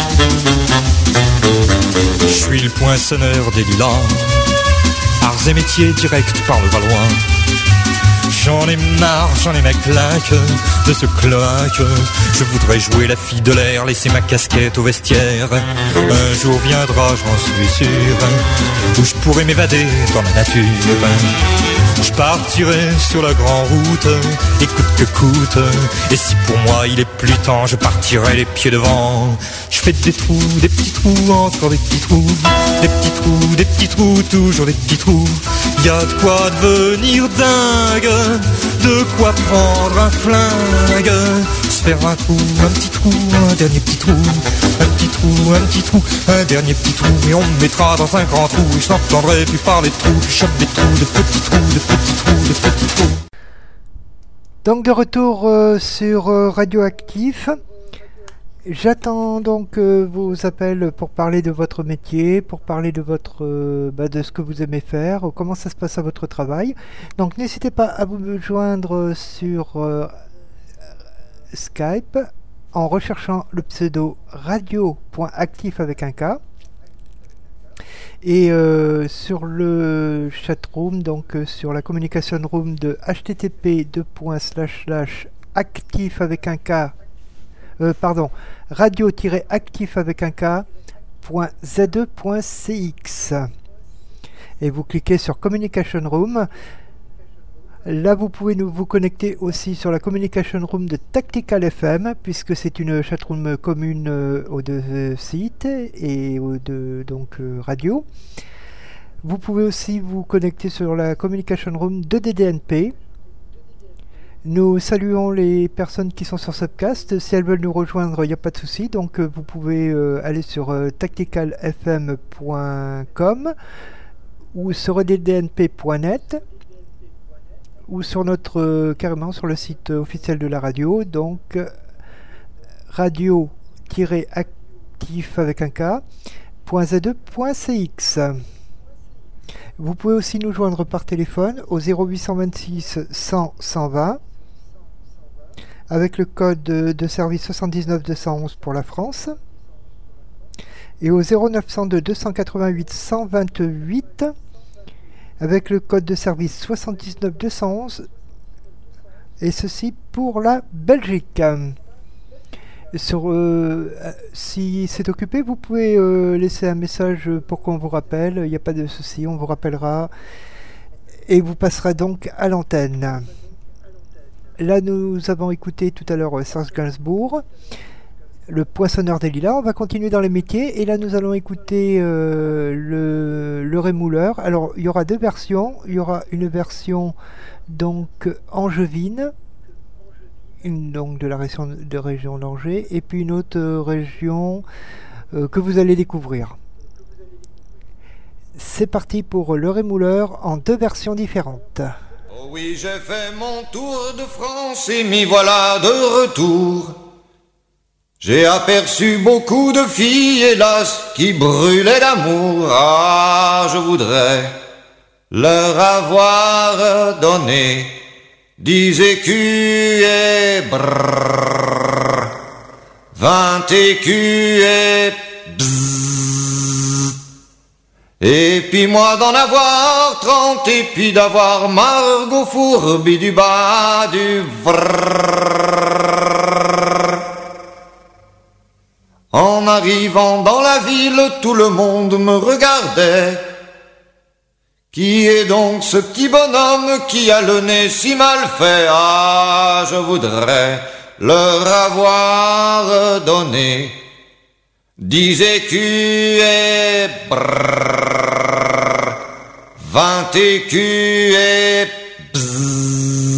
Je suis le poinçonneur des lilas, arts et métiers direct par le Valois. J'en ai marre, j'en ai ma claque de ce cloaque. Je voudrais jouer la fille de l'air, laisser ma casquette au vestiaire. Un jour viendra, j'en suis sûr, où je pourrai m'évader dans la nature. Je partirai sur la grande route, et coûte que coûte. Et si pour moi il est plus temps, je partirai les pieds devant. Je fais des trous, des petits trous, encore des petits trous. Des petits trous, des petits trous, toujours des petits trous. Y a de quoi devenir dingue, de quoi prendre un flingue. Se faire un trou, un petit trou, un dernier petit trou. Un petit trou, un petit trou, un dernier petit trou. Et on me mettra dans un grand trou, et je n'entendrai plus parler de trous. Je chope des trous, de petits trous, de petits trous, de petits trous. Donc de retour euh, sur euh, Radioactif. J'attends donc euh, vos appels pour parler de votre métier, pour parler de votre euh, bah, de ce que vous aimez faire, comment ça se passe à votre travail. Donc n'hésitez pas à vous joindre sur euh, Skype en recherchant le pseudo radio.actif avec un K. Et euh, sur le chatroom, donc euh, sur la communication room de h t t p deux points slash slash actif avec un K, euh, pardon, radio-actif avec un K, point z deux point c x. Et vous cliquez sur Communication Room. Là, vous pouvez nous vous connecter aussi sur la Communication Room de Tactical F M, puisque c'est une chatroom commune euh, aux deux euh, sites et aux deux donc, euh, radios. Vous pouvez aussi vous connecter sur la Communication Room de D D N P. Nous saluons les personnes qui sont sur Subcast. Si elles veulent nous rejoindre, il n'y a pas de souci. Donc, euh, vous pouvez euh, aller sur euh, tactical f m point com ou sur d d n p point net. Ou sur notre euh, carrément sur le site officiel de la radio, donc euh, radio-actif avec un K, point z deux point c x. Vous pouvez aussi nous joindre par téléphone au zéro huit cent vingt-six cent cent vingt avec le code de, de service soixante-dix-neuf deux cent onze pour la France et au zéro neuf cent deux deux cent quatre-vingt-huit cent vingt-huit avec le code de service soixante-dix-neuf deux cent onze, et ceci pour la Belgique. Sur, euh, si c'est occupé, vous pouvez euh, laisser un message pour qu'on vous rappelle, il n'y a pas de souci, on vous rappellera, et vous passerez donc à l'antenne. Là, nous avons écouté tout à l'heure Serge Gainsbourg, le poinçonneur des lilas. On va continuer dans les métiers et là nous allons écouter euh, le, le rémouleur. Alors il y aura deux versions, il y aura une version donc angevine, une donc de la région de région d'Angers, et puis une autre euh, région euh, que vous allez découvrir. C'est parti pour le rémouleur en deux versions différentes. Oh oui, j'ai fait mon tour de France et m'y voilà de retour. J'ai aperçu beaucoup de filles, hélas, qui brûlaient d'amour. Ah, je voudrais leur avoir donné dix écus et brrr, vingt écus et bzzz. Et puis moi d'en avoir trente, et puis d'avoir Margot fourbi du bas du vrrr. En arrivant dans la ville, tout le monde me regardait. Qui est donc ce petit bonhomme qui a le nez si mal fait? Ah, je voudrais leur avoir donné dix écus et brrr, vingt écus et bzzz.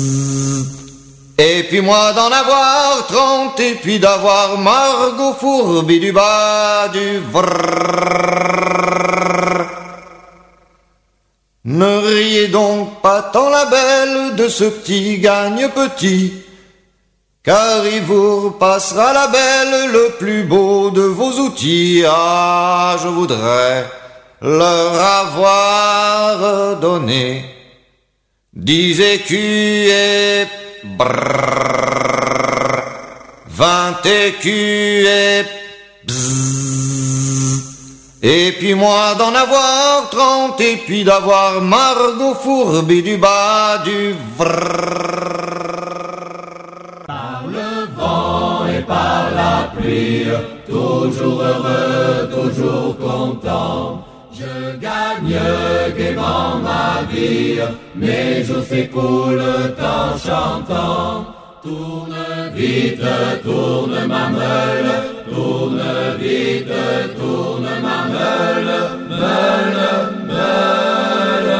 Et puis moi d'en avoir trente, et puis d'avoir Margot fourbi du bas du vrrr. Ne riez donc pas tant la belle de ce petit gagne petit, car il vous repassera la belle le plus beau de vos outils. Ah, je voudrais leur avoir donné dix écus et brrr, vingt écus et bzzz. Et puis moi d'en avoir trente, et puis d'avoir Margot fourbée du bas du vrrrr. Par le vent et par la pluie, toujours heureux, toujours content. Je gagne gaiement ma vie, mes jours s'écoulent en chantant. Tourne vite, tourne ma meule, tourne vite, tourne ma meule, meule, meule.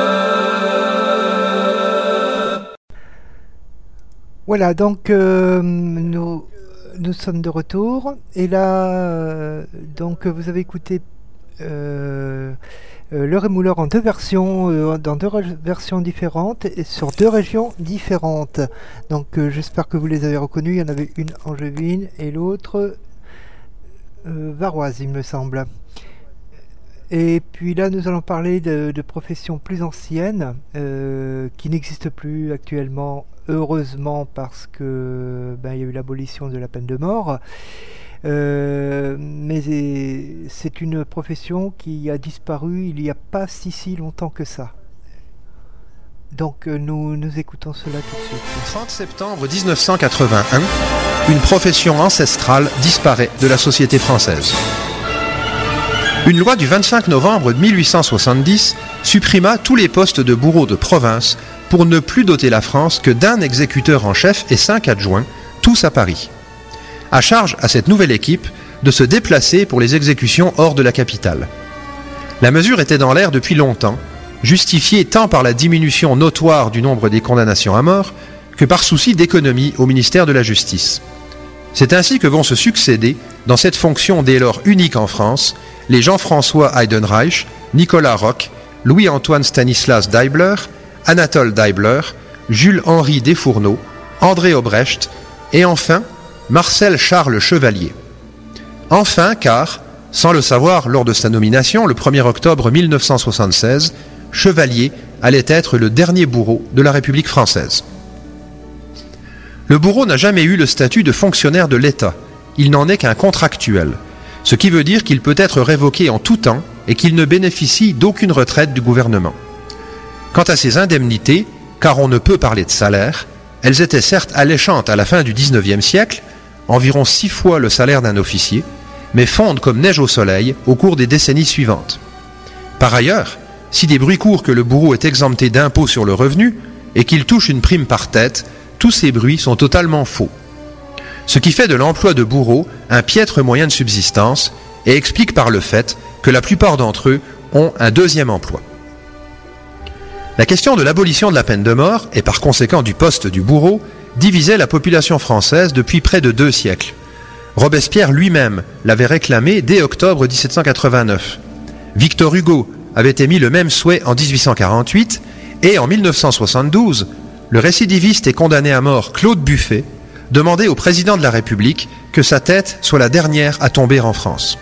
Voilà, donc euh, nous, nous sommes de retour. Et là, euh, donc vous avez écouté euh, euh, Le Rémouleur en deux versions, euh, dans deux ré- versions différentes et sur deux régions différentes. Donc euh, j'espère que vous les avez reconnues. Il y en avait une angevine et l'autre euh, varoise, il me semble. Et puis là, nous allons parler de, de professions plus anciennes euh, qui n'existent plus actuellement, heureusement, parce que ben, il y a eu l'abolition de la peine de mort. Euh, mais c'est une profession qui a disparu il n'y a pas si si longtemps que ça. Donc nous, nous écoutons cela tout de suite. Le trente septembre mille neuf cent quatre-vingt-un, une profession ancestrale disparaît de la société française. Une loi du vingt-cinq novembre mille huit cent soixante-dix supprima tous les postes de bourreaux de province pour ne plus doter la France que d'un exécuteur en chef et cinq adjoints, tous à Paris. À charge à cette nouvelle équipe de se déplacer pour les exécutions hors de la capitale. La mesure était dans l'air depuis longtemps, justifiée tant par la diminution notoire du nombre des condamnations à mort que par souci d'économie au ministère de la Justice. C'est ainsi que vont se succéder, dans cette fonction dès lors unique en France, les Jean-François Heidenreich, Nicolas Roch, Louis-Antoine Stanislas Deibler, Anatole Deibler, Jules-Henri Desfourneaux, André Obrecht et enfin Marcel Charles Chevalier. Enfin car, sans le savoir lors de sa nomination le premier octobre mille neuf cent soixante-seize, Chevalier allait être le dernier bourreau de la République française. Le bourreau n'a jamais eu le statut de fonctionnaire de l'État, il n'en est qu'un contractuel, ce qui veut dire qu'il peut être révoqué en tout temps et qu'il ne bénéficie d'aucune retraite du gouvernement. Quant à ses indemnités, car on ne peut parler de salaire, elles étaient certes alléchantes à la fin du dix-neuvième siècle, environ six fois le salaire d'un officier, mais fondent comme neige au soleil au cours des décennies suivantes. Par ailleurs, si des bruits courent que le bourreau est exempté d'impôt sur le revenu et qu'il touche une prime par tête, tous ces bruits sont totalement faux. Ce qui fait de l'emploi de bourreau un piètre moyen de subsistance et explique par le fait que la plupart d'entre eux ont un deuxième emploi. La question de l'abolition de la peine de mort, et par conséquent du poste du bourreau, divisait la population française depuis près de deux siècles. Robespierre lui-même l'avait réclamé dès octobre dix-sept cent quatre-vingt-neuf. Victor Hugo avait émis le même souhait en dix-huit cent quarante-huit, et en mille neuf cent soixante-douze, le récidiviste et condamné à mort Claude Buffet demandait au président de la République que sa tête soit la dernière à tomber en France.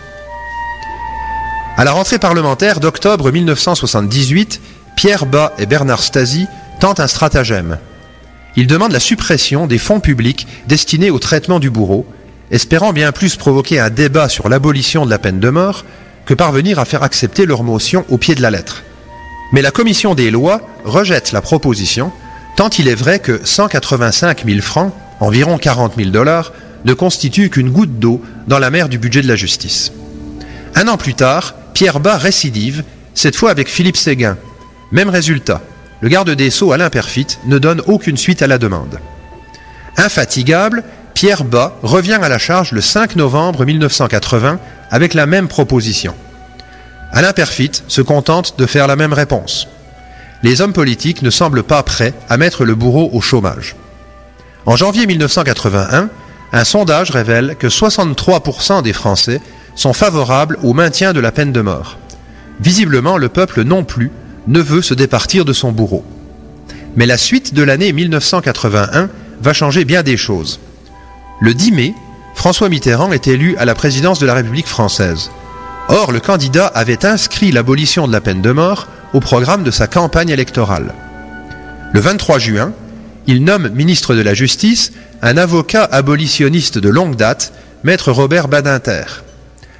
À la rentrée parlementaire d'octobre mille neuf cent soixante-dix-huit, Pierre Bas et Bernard Stasi tentent un stratagème. Ils demandent la suppression des fonds publics destinés au traitement du bourreau, espérant bien plus provoquer un débat sur l'abolition de la peine de mort que parvenir à faire accepter leur motion au pied de la lettre. Mais la commission des lois rejette la proposition, tant il est vrai que cent quatre-vingt-cinq mille francs, environ quarante mille dollars, ne constituent qu'une goutte d'eau dans la mer du budget de la justice. Un an plus tard, Pierre Bas récidive, cette fois avec Philippe Séguin. Même résultat, le garde des Sceaux Alain Perfit ne donne aucune suite à la demande. Infatigable, Pierre Bas revient à la charge le cinq novembre mille neuf cent quatre-vingts avec la même proposition. Alain Perfit se contente de faire la même réponse. Les hommes politiques ne semblent pas prêts à mettre le bourreau au chômage. En janvier mille neuf cent quatre-vingt-un, un sondage révèle que soixante-trois pour cent des Français sont favorables au maintien de la peine de mort. Visiblement, le peuple non plus ne veut se départir de son bourreau. Mais la suite de l'année mille neuf cent quatre-vingt-un va changer bien des choses. Le dix mai, François Mitterrand est élu à la présidence de la République française. Or, le candidat avait inscrit l'abolition de la peine de mort au programme de sa campagne électorale. Le vingt-trois juin, il nomme ministre de la Justice un avocat abolitionniste de longue date, maître Robert Badinter.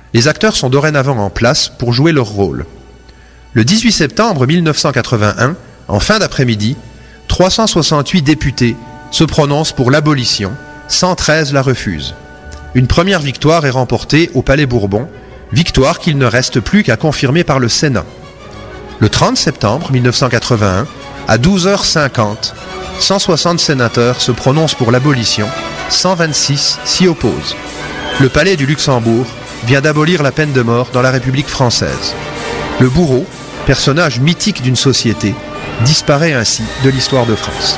Les acteurs sont dorénavant en place pour jouer leur rôle. Le dix-huit septembre mille neuf cent quatre-vingt-un, en fin d'après-midi, trois cent soixante-huit députés se prononcent pour l'abolition, cent treize la refusent. Une première victoire est remportée au Palais Bourbon, victoire qu'il ne reste plus qu'à confirmer par le Sénat. Le trente septembre mille neuf cent quatre-vingt-un, à douze heures cinquante, cent soixante sénateurs se prononcent pour l'abolition, cent vingt-six s'y opposent. Le Palais du Luxembourg vient d'abolir la peine de mort dans la République française. Le bourreau, personnage mythique d'une société, disparaît ainsi de l'histoire de France.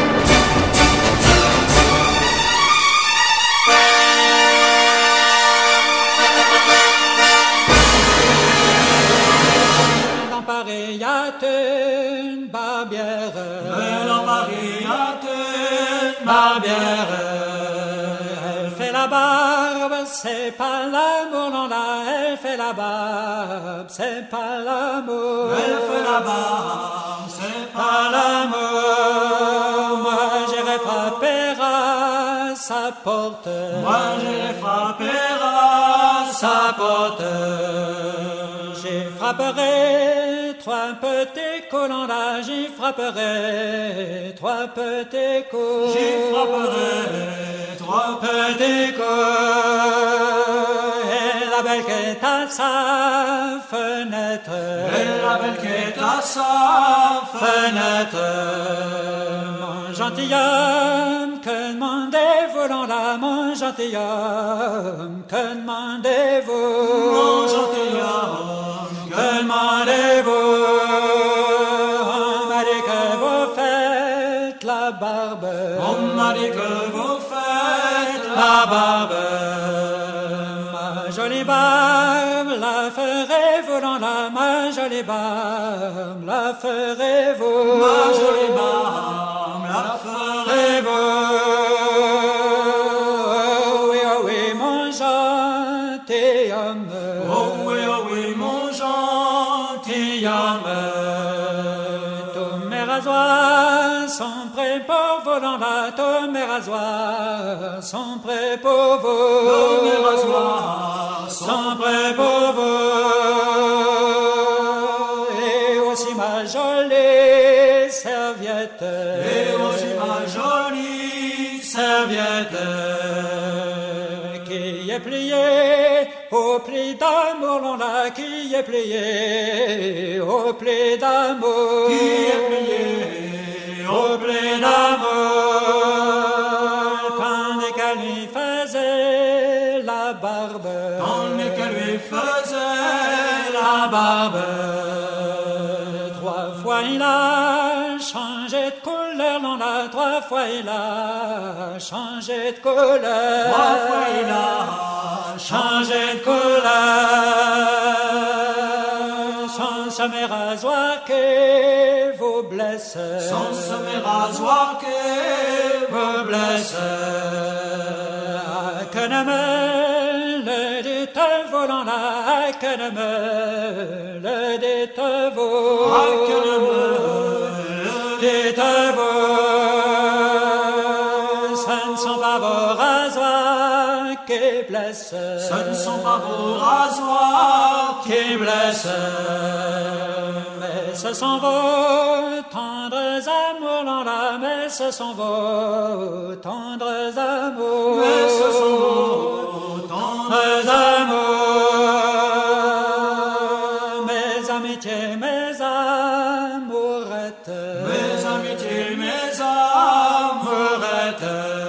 C'est pas l'amour, non, là, elle fait la barbe, c'est pas l'amour. Elle fait la barbe, c'est pas l'amour. Moi, j'irai frapper à sa porte. Moi, j'irai frapper à sa porte. J'y frapperai trois petits coups, non, là, j'y frapperai trois petits coups. J'y frapperai trois petits coups. Et la belle qui est à sa fenêtre. Et la belle qui est à sa fenêtre. Mon gentilhomme, que demandez-vous, non, là, mon gentilhomme, que demandez-vous? Mon gentilhomme, que demandez-vous? On m'a dit que vous faites la barbe. On m'a dit que vous faites la barbe. Ma jolie barbe, la ferez-vous dans la ma jolie barbe, la ferez-vous? Ma jolie barbe, la ferez-vous? Oh oui, oh oui, mon gentilhomme. Oh oui, oh oui, mon gentilhomme. Tous mes rasoirs sont prêts pour vous dans la, tous mes rasoirs sont prêts pour vous. Tous mes rasoirs sont prêts pour vous. Et aussi ma jolie serviette. Et aussi ma jolie serviette. Qui est pliée au pli d'amour, l'on l'a, qui est pliée au pli d'amour. Qui est pliée au pli d'amour. Tandis qu'elle lui faisait la barbe. Tandis qu'elle lui faisait la barbe. Trois fois il a changé de couleur, l'on a, trois fois il a changé de couleur. Trois fois il a changé de couleur. Son sommet rasoir qui vous blesse. Son sommet rasoir qui vous blesse. Que ne me le dites-vous, l'on a, que ne me le dites-vous. Que ne me le dites-vous. Ce ne sont pas vos rasoirs qui blessent. Ce ne sont pas vos rasoirs qui blessent. Mais ce sont vos tendres amours, l'on a, mais ce sont vos tendres amours. Mais ce sont vos tendres amours. Mes amitiés, mes amourettes. Mes amitiés, mes amourettes.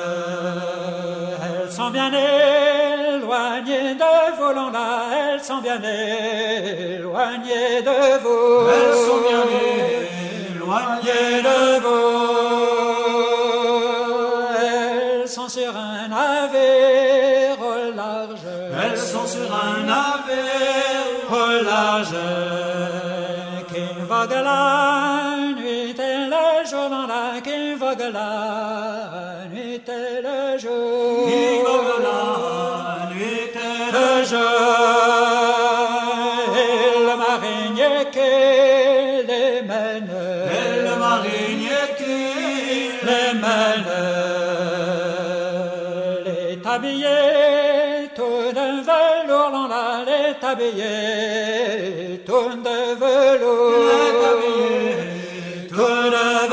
Elles sont bien éloignées de vous, l'on a, elles sont bien éloignées de vous. Elles sont bien éloignées de vous. Elles sont sur un navire au large. Elles sont sur un navire au large. Qui vogue la nuit et le jour, dans la qui vogue la nuit et le jour. Qui vogue la nuit et le jour. Et le marinier qui les mène. Et le marinier qui les mène. Les tabliers tout de velours dans l'allée habillé, tout de velours, habillé, tout de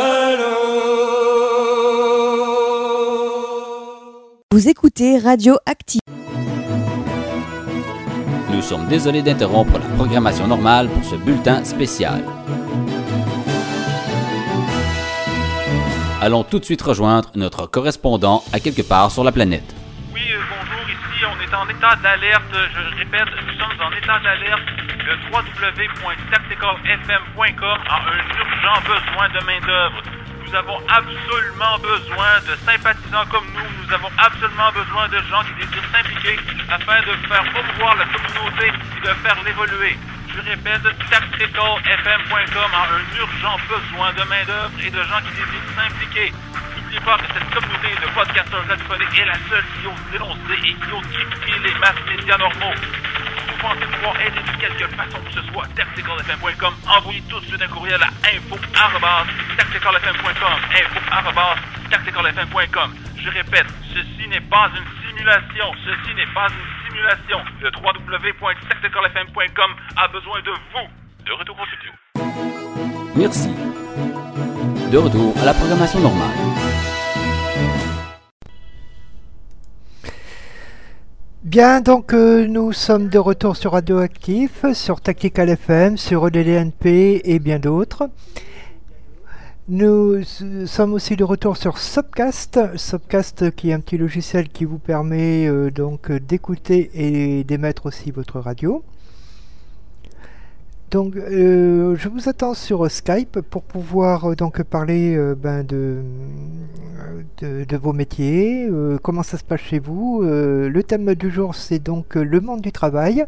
velours. Vous écoutez Radio Active. Nous sommes désolés d'interrompre la programmation normale pour ce bulletin spécial. Allons tout de suite rejoindre notre correspondant à quelque part sur la planète. Oui, euh, bonjour, ici on est en état d'alerte, je répète, nous sommes en état d'alerte. Le w w w point tactical f m point com a un urgent besoin de main-d'œuvre. Nous avons absolument besoin de sympathisants comme nous, nous avons absolument besoin de gens qui désirent s'impliquer afin de faire promouvoir la communauté et de faire l'évoluer. Je répète, tactical f m point com a un urgent besoin de main-d'œuvre et de gens qui désirent s'impliquer. N'oubliez pas que cette communauté de podcasteurs radiophoniques est la seule qui ose dénoncer et qui ose critiquer les masses médias normaux. Si vous pensez pouvoir aider de quelque façon que ce soit, tactical f m point com, envoyez tout de suite un courriel à info arobase tactical f m point com, info arobase tactical f m point com. Je répète, ceci n'est pas une simulation, ceci n'est pas une simulation. Le w w w point tactical f m point com a besoin de vous. De retour au studio. Merci. De retour à la programmation normale. Bien, donc euh, nous sommes de retour sur Radioactif, sur Tactical F M, sur E D D N P et bien d'autres. Nous euh, sommes aussi de retour sur Subcast, Subcast qui est un petit logiciel qui vous permet euh, donc d'écouter et d'émettre aussi votre radio. Donc euh, je vous attends sur Skype pour pouvoir euh, donc parler euh, ben, de, de, de vos métiers, euh, comment ça se passe chez vous. Euh, le thème du jour c'est donc euh, le monde du travail.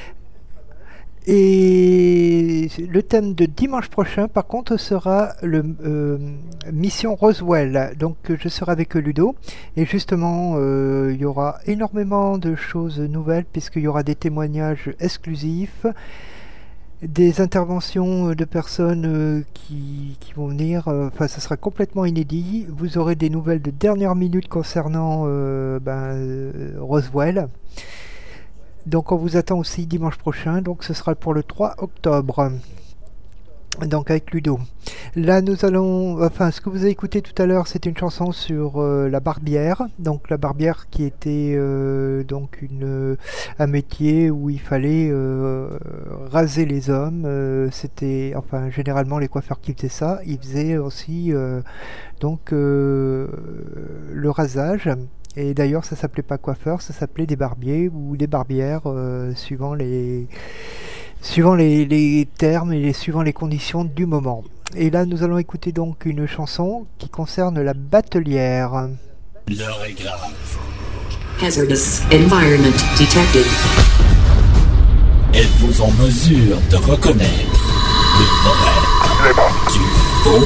Et le thème de dimanche prochain par contre sera le euh, Mission Roswell. Donc je serai avec Ludo et justement euh, il y aura énormément de choses nouvelles puisqu'il y aura des témoignages exclusifs, des interventions de personnes euh, qui, qui vont venir, enfin euh, ça sera complètement inédit. Vous aurez des nouvelles de dernière minute concernant euh, ben, euh, Roswell. Donc on vous attend aussi dimanche prochain, donc ce sera pour le trois octobre. Donc avec Ludo. Là nous allons, enfin ce que vous avez écouté tout à l'heure c'était une chanson sur euh, la barbière. Donc la barbière qui était euh, donc une, un métier où il fallait euh, raser les hommes. Euh, c'était, enfin généralement les coiffeurs qui faisaient ça, ils faisaient aussi euh, donc euh, le rasage. Et d'ailleurs ça s'appelait pas coiffeur, ça s'appelait des barbiers ou des barbières euh, suivant les suivant les, les termes et les, suivant les conditions du moment. Et là nous allons écouter donc une chanson qui concerne la batelière. L'heure est grave. Hazardous environment detected. Êtes-vous en mesure de reconnaître le vrai du faux?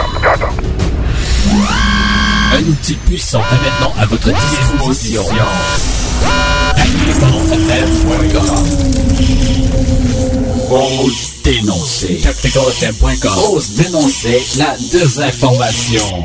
Un outil puissant est maintenant à votre disposition. tactical f m point com. Ose dénoncer. tactical f m point com. Ose dénoncer la désinformation.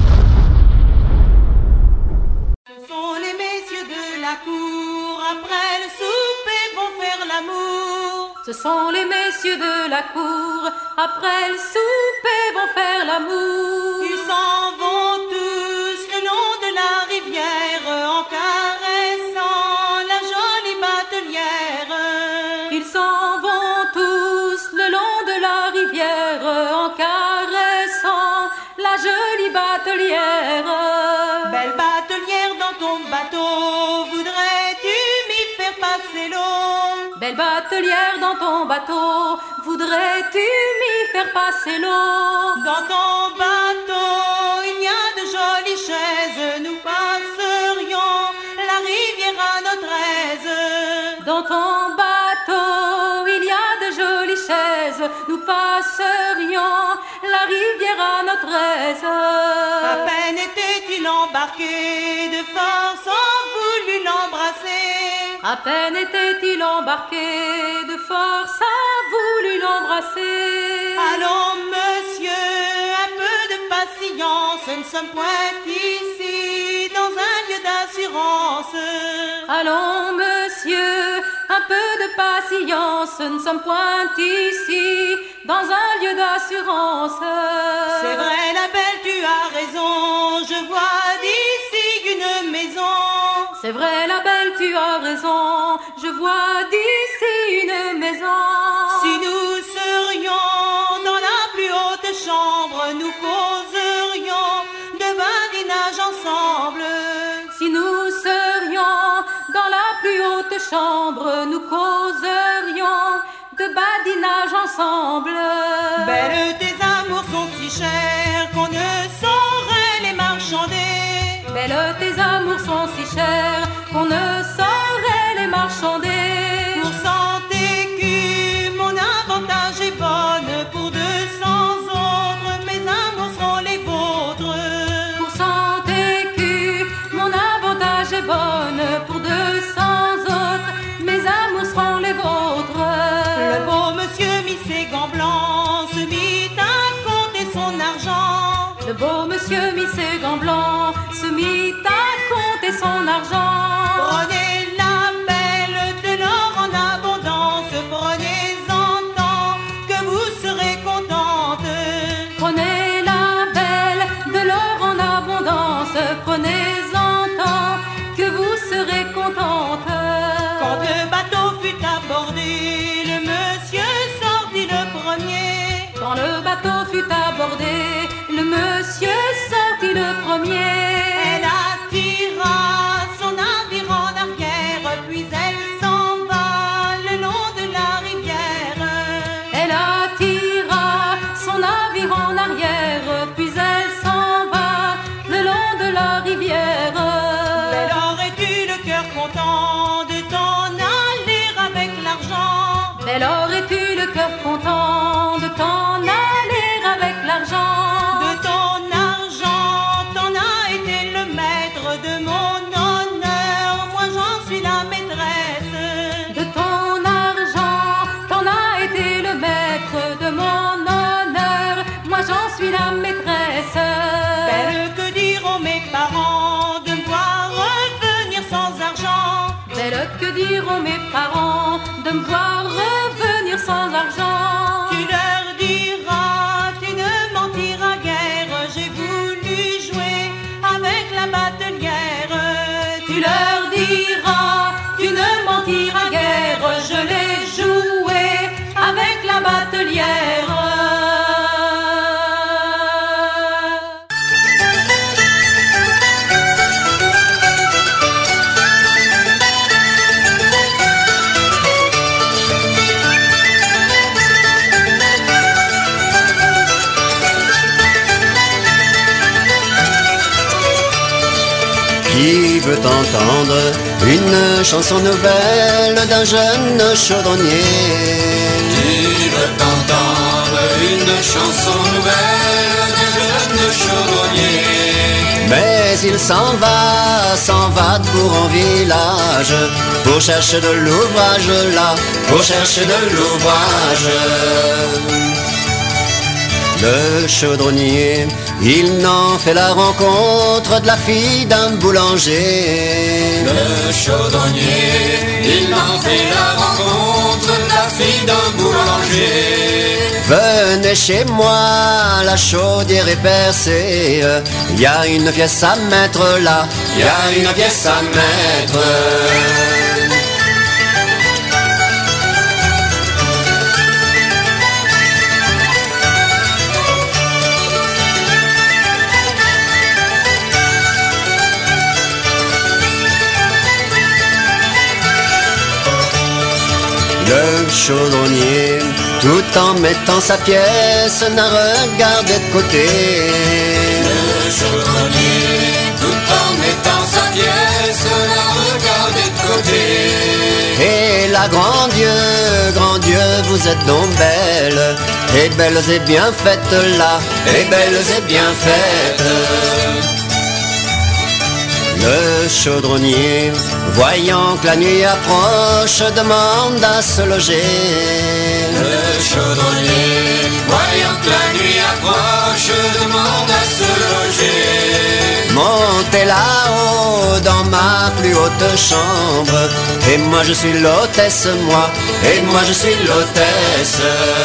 Ce sont les messieurs de la cour, après le souper vont faire l'amour. Ce sont les messieurs de la cour, après le souper vont faire l'amour. Ils s'en vont tous le long de la rivière, en caressant la jolie batelière. Ils s'en vont tous le long de la rivière, en caressant la jolie batelière. Belle batelière dans ton bateau, voudrais-tu m'y faire passer l'eau? Belle batelière dans ton bateau, voudrais-tu m'y faire passer l'eau? Dans ton bateau, il y a de jolies chaises, nous passerions la rivière à notre aise. Dans ton bateau, il y a de jolies chaises, nous passerions la rivière à notre aise. À peine était-il embarqué, de force on voulut l'embrasser. À peine était-il embarqué, de force a voulu l'embrasser. Allons monsieur, un peu de patience, nous ne sommes point ici dans un lieu d'assurance. Allons, monsieur, un peu de patience, nous sommes point ici, dans un lieu d'assurance. C'est vrai, la belle, tu as raison, je vois d'ici une maison. C'est vrai, la belle, tu as raison, je vois d'ici une maison. Si nous serions dans la plus haute chambre, nous causerions de badinage ensemble. Si nous serions dans la plus haute chambre, nous causerions de badinage ensemble. Belle, tes amours sont si chers qu'on ne saurait les marchander. Belle, tes amours sont si chers qu'on ne saurait les marchander. Pour cent écus, mon avantage est bonne. Pour deux cents autres, mes amours seront les vôtres. Pour cent écus, mon avantage est bonne. Pour deux cents autres, mes amours seront les vôtres. Le beau monsieur mit ses gants blancs, se mit à compter son argent. Le beau monsieur mit ses gants blancs, se mit à compter son argent. Prenez la belle, de l'or en abondance, prenez-en tant que vous serez contente. Prenez la belle, de l'or en abondance, prenez-en tant que vous serez contente. Quand le bateau fut abordé, le monsieur sortit le premier. Quand le bateau fut abordé, le monsieur sortit le premier. Elle attira son navire en arrière, puis elle s'en va le long de la rivière. Elle attira son navire en arrière, puis elle s'en va le long de la rivière. Belle, aurais-tu le cœur content de t'en aller avec l'argent? Belle, aurais-tu le cœur content de t'en aller avec l'argent? De ton argent, t'en as été le maître de mon honneur, moi j'en suis la maîtresse. De ton argent, t'en as été le maître de mon honneur, moi j'en suis la maîtresse. Belle, que diront mes parents de me voir revenir sans argent? Belle, que diront mes parents de me voir revenir sans argent? Tu leur diras, tu ne mentiras guère, j'ai voulu jouer avec la batelière. Tu leur diras, tu ne mentiras guère, je l'ai joué avec la batelière. Qui veut entendre une chanson nouvelle d'un jeune chaudronnier? Qui veut entendre une chanson nouvelle d'un jeune chaudronnier? Mais il s'en va, s'en va de bourg en village, pour chercher de l'ouvrage là, pour chercher de l'ouvrage. Le chaudronnier, il n'en fait la rencontre de la fille d'un boulanger. Le chaudronnier, il n'en fait la rencontre de la fille d'un boulanger. Venez chez moi, la chaudière est percée, il y a une pièce à mettre là, il y a une pièce à mettre. Le chaudronnier, tout en mettant sa pièce, n'a regardé de côté. Le chaudronnier, tout en mettant sa pièce, n'a regardé de côté. Et là, grand Dieu, grand Dieu, vous êtes donc belles, et belles et bien faites là, et belles et bien faites. Le chaudronnier, voyant que la nuit approche, demande à se loger. Le chaudronnier, voyant que la nuit approche, demande à se loger. montez là-haut dans ma plus haute chambre. Et moi je suis l'hôtesse, moi, et moi je suis l'hôtesse.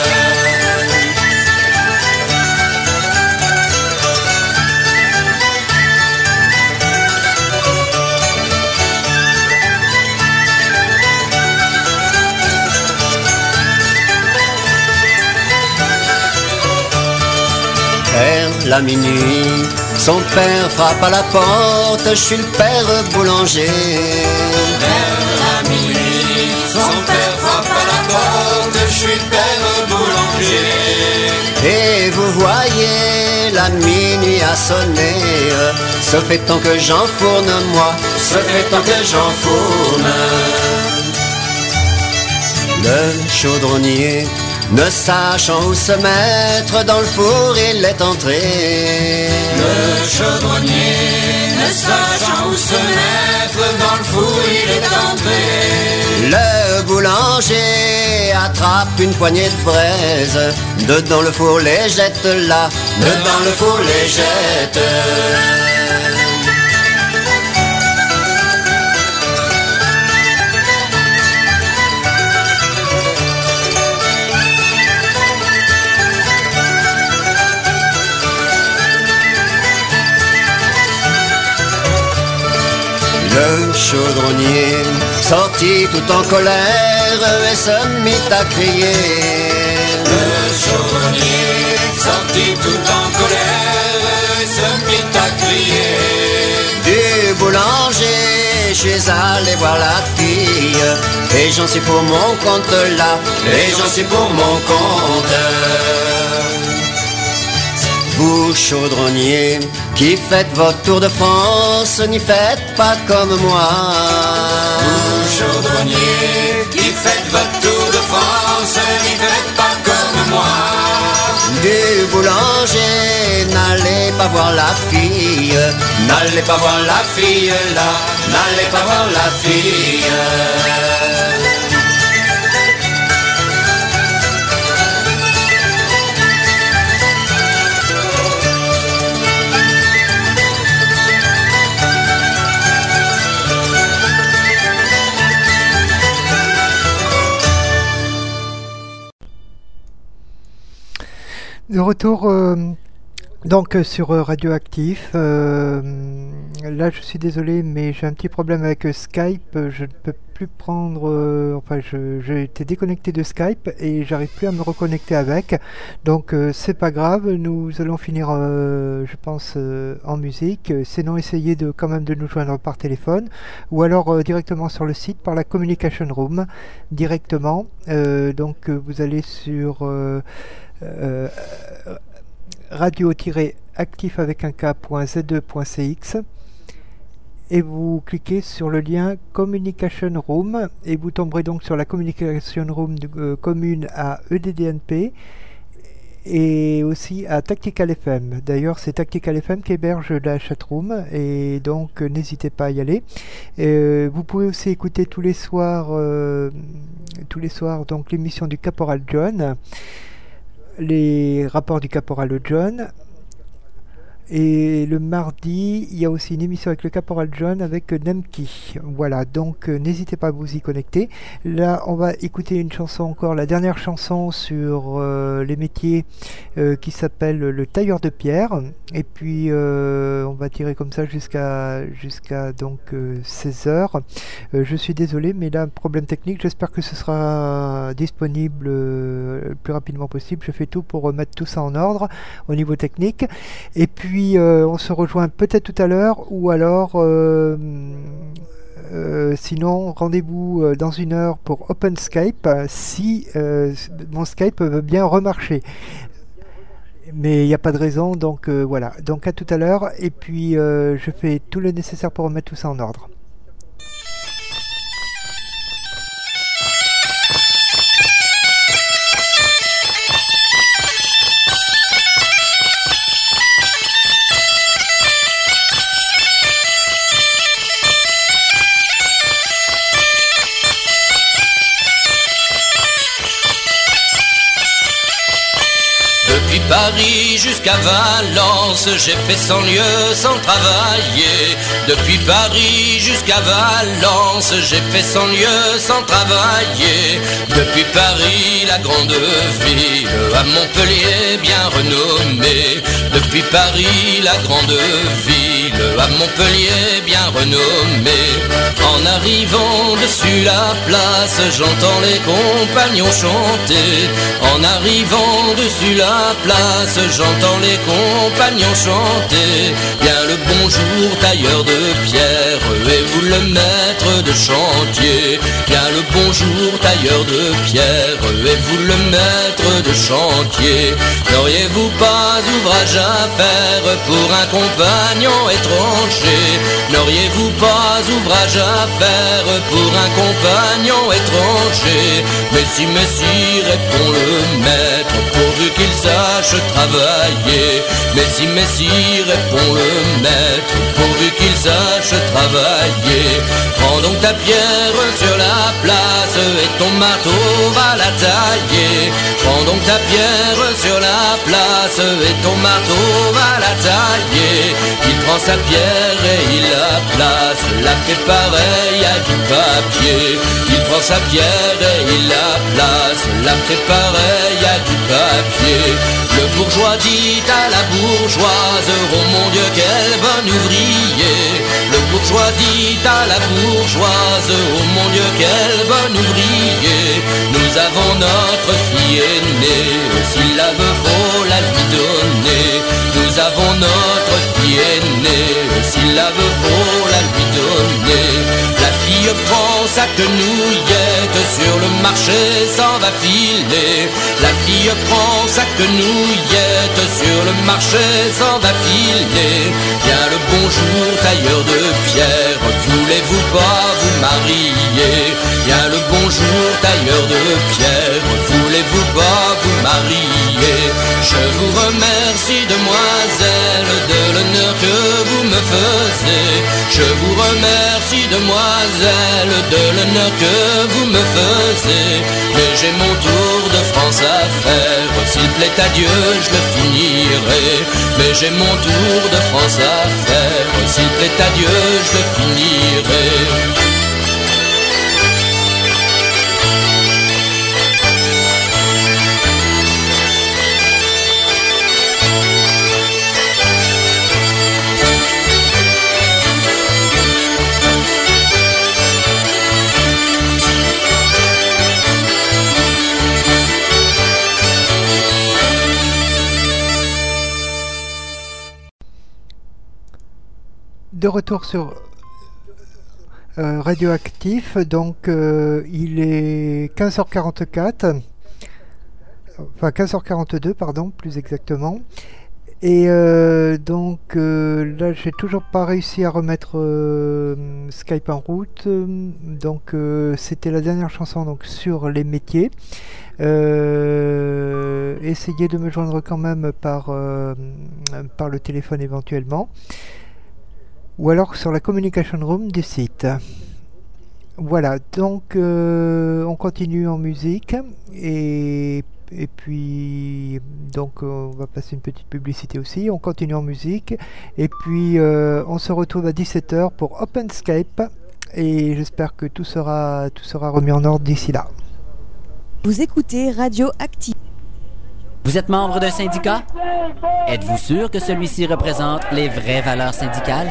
Vers la minuit, son père frappe à la porte, je suis le père boulanger. Vers la minuit, son père frappe à la porte, je suis le père boulanger. Et vous voyez, la minuit a sonné, ce fait tant que j'enfourne moi, ce fait tant que j'enfourne. Le chaudronnier, ne sachant où se mettre, dans le four il est entré. Le chaudronnier, ne sachant où se mettre, dans le four il est entré. Le boulanger attrape une poignée de braise, dedans le four les jette là, dedans le four les jette. Le chaudronnier sortit tout en colère et se mit à crier. Le chaudronnier sortit tout en colère et se mit à crier. Du boulanger, je suis allé voir la fille, et j'en suis pour mon compte là, et j'en suis pour mon compte. Vous chaudronniers, qui faites votre tour de France, n'y faites pas comme moi. Vous chaudronniers, qui faites votre tour de France, n'y faites pas comme moi. Du boulanger, n'allez pas voir la fille, n'allez pas voir la fille là, n'allez pas voir la fille. De retour euh, donc sur euh, Radioactif. Euh, là, je suis désolé, mais j'ai un petit problème avec euh, Skype. Je ne peux plus prendre. Euh, enfin, je- j'ai été déconnecté de Skype et j'arrive plus à me reconnecter avec. Donc, euh, c'est pas grave. Nous allons finir, euh, je pense, euh, en musique. Sinon, essayez de quand même de nous joindre par téléphone ou alors euh, directement sur le site par la Communication Room directement. Euh, donc, euh, vous allez sur euh, euh, radio-actif avec un k.z2.cx et vous cliquez sur le lien Communication Room et vous tomberez donc sur la Communication Room de, euh, commune à E D D N P et aussi à Tactical F M. D'ailleurs, c'est Tactical F M qui héberge la chatroom et donc euh, n'hésitez pas à y aller. Euh, vous pouvez aussi écouter tous les soirs, euh, tous les soirs donc l'émission du Caporal John, les rapports du Caporal John. Et le mardi, il y a aussi une émission avec le Caporal John avec euh, Nemki. Voilà, donc euh, n'hésitez pas à vous y connecter. Là, on va écouter une chanson encore, la dernière chanson sur euh, les métiers euh, qui s'appelle Le Tailleur de Pierre. Et puis, euh, on va tirer comme ça jusqu'à jusqu'à donc euh, seize heures. Euh, je suis désolé, mais là, problème technique. J'espère que ce sera disponible euh, le plus rapidement possible. Je fais tout pour remettre tout ça en ordre au niveau technique. Et puis, euh, on se rejoint peut-être tout à l'heure ou alors, euh, euh, sinon, rendez-vous euh, dans une heure pour Open Skype euh, si euh, mon Skype veut bien remarcher. Mais il n'y a pas de raison, donc euh, voilà. Donc à tout à l'heure, et puis euh, je fais tout le nécessaire pour remettre tout ça en ordre. Depuis Paris jusqu'à Valence, j'ai fait cent lieues sans travailler. Depuis Paris jusqu'à Valence, j'ai fait cent lieues sans travailler. Depuis Paris, la grande ville, à Montpellier bien renommée. Depuis Paris, la grande ville, à Montpellier bien renommée. En arrivant dessus la place, j'entends les compagnons chanter. En arrivant dessus la place, j'entends les compagnons chanter. Bien le bonjour tailleur de pierre, et vous le maître de chantier. Bien le bonjour tailleur de pierre, et vous le maître de chantier. N'auriez-vous pas ouvrage à faire pour un compagnon étranger? N'auriez-vous pas ouvrage à faire pour un compagnon étranger? Mais si, mais si, répond le maître, pourvu qu'il sache travailler. Mais si, mais si, répond le maître, pourvu qu'il sache travailler. Prends donc ta pierre sur la place et ton marteau va la tailler. Prends donc ta pierre sur la place et ton marteau va la tailler. Il prend sa pierre et il la place, la fait pareil à du papier. Il prend sa pierre et il la place, la fait pareil à du papier. Le bourgeois dit à la bourgeoise, oh mon Dieu quel bon ouvrier. Le bourgeois dit à la bourgeoise, oh mon Dieu quel bon ouvrier. Nous avons notre fille aînée, s'il la veut faut la lui donner. Nous avons notre fille aînée, s'il la veut faut la lui donner. La fille prend sa quenouillette, sur le marché s'en va filer. La fille prend sa quenouillette, sur le marché s'en va filer. Bien le bonjour tailleur de pierre, voulez-vous pas vous marier? Bien le bonjour tailleur de pierre, voulez-vous pas vous marier? Je vous remercie demoiselle de l'honneur que vous me faisiez. Je vous remercie demoiselle de l'honneur que vous me faisiez. Mais j'ai mon tour de France à faire, s'il plaît à Dieu je le finirai. Mais j'ai mon tour de France à faire, s'il plaît à Dieu je le finirai. De retour sur euh, Radioactif, donc euh, il est quinze heures quarante-quatre, enfin quinze heures quarante-deux pardon, plus exactement. Et euh, donc euh, là j'ai toujours pas réussi à remettre euh, Skype en route, donc euh, c'était la dernière chanson donc sur les métiers. Euh, essayez de me joindre quand même par, euh, par le téléphone éventuellement, ou alors sur la communication room du site. Voilà, donc euh, on continue en musique et, et puis donc on va passer une petite publicité aussi. On continue en musique et puis euh, on se retrouve à dix-sept heures pour Open Skype et j'espère que tout sera, tout sera remis en ordre d'ici là. Vous écoutez Radio Active. Vous êtes membre d'un syndicat? Êtes-vous sûr que celui-ci représente les vraies valeurs syndicales?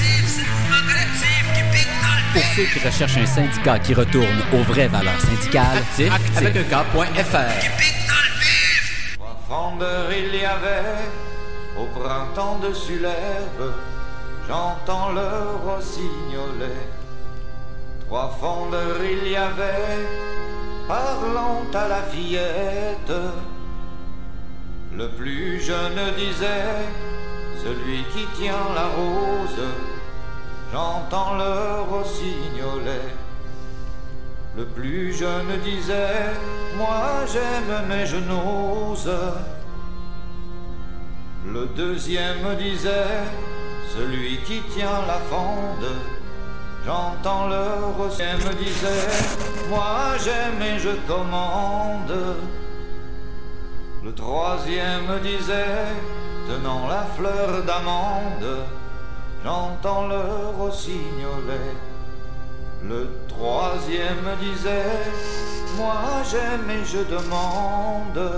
Pour ceux qui recherchent un syndicat qui retourne aux vraies valeurs syndicales, actif, actif. Avec un K point F R. Trois fendeurs il y avait au printemps dessus l'herbe, j'entends le rossignolet. Trois fendeurs il y avait parlant à la fillette. Le plus jeune disait, celui qui tient la rose, j'entends le rossignolet. Le plus jeune disait, moi j'aime mais je n'ose. Le deuxième disait, celui qui tient la fende, j'entends le rossignolet. Disait, moi j'aime et je commande. Le troisième disait, tenant la fleur d'amande, j'entends le rossignolet. Le troisième disait, moi j'aime et je demande.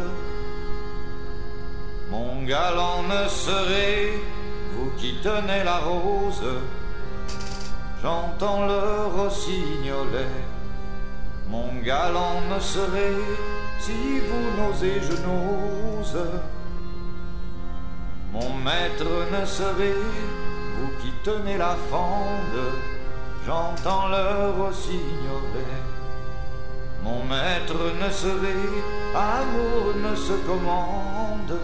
Mon galant ne serait, vous qui tenez la rose, j'entends le rossignolet. Mon galant ne serait, si vous n'osez, je n'ose. Mon maître ne serait, vous qui tenez la fende, j'entends le rossignolet. Mon maître ne serait, amour ne se commande.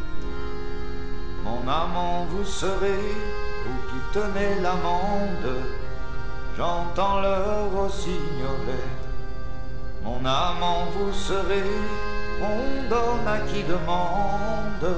Mon amant vous serez, vous qui tenez l'amande, j'entends le rossignolet. Mon amant vous serez, on donne à qui demande.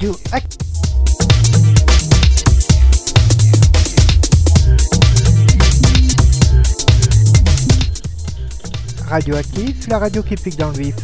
Radio Active. Radioactif, la radio qui pique dans le vif.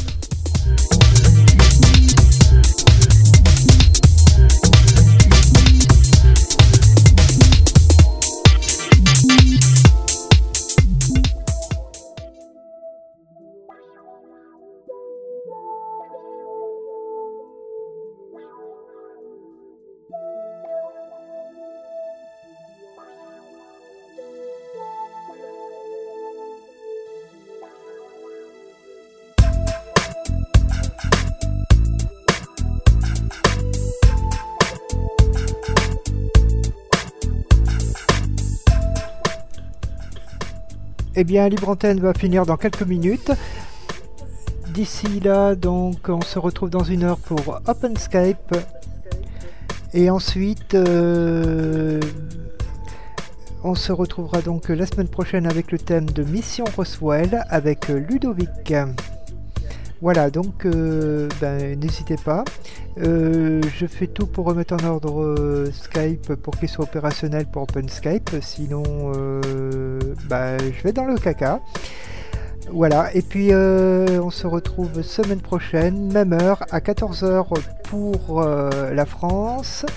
Eh bien, Libre Antenne va finir dans quelques minutes. D'ici là, donc, on se retrouve dans une heure pour OpenSkype. Et ensuite, euh, on se retrouvera donc la semaine prochaine avec le thème de Mission Roswell avec Ludovic. Voilà, donc, euh, ben, n'hésitez pas. Euh, je fais tout pour remettre en ordre euh, Skype pour qu'il soit opérationnel pour OpenSkype. Sinon, euh, ben, je vais dans le caca. Voilà, et puis euh, on se retrouve semaine prochaine, même heure, à quatorze heures pour euh, la France,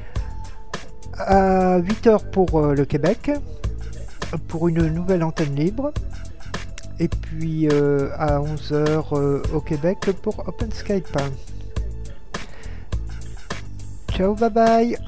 à huit heures pour euh, le Québec, pour une nouvelle antenne libre. Et puis euh, à onze heures euh, au Québec pour OpenSkype. Ciao, bye bye.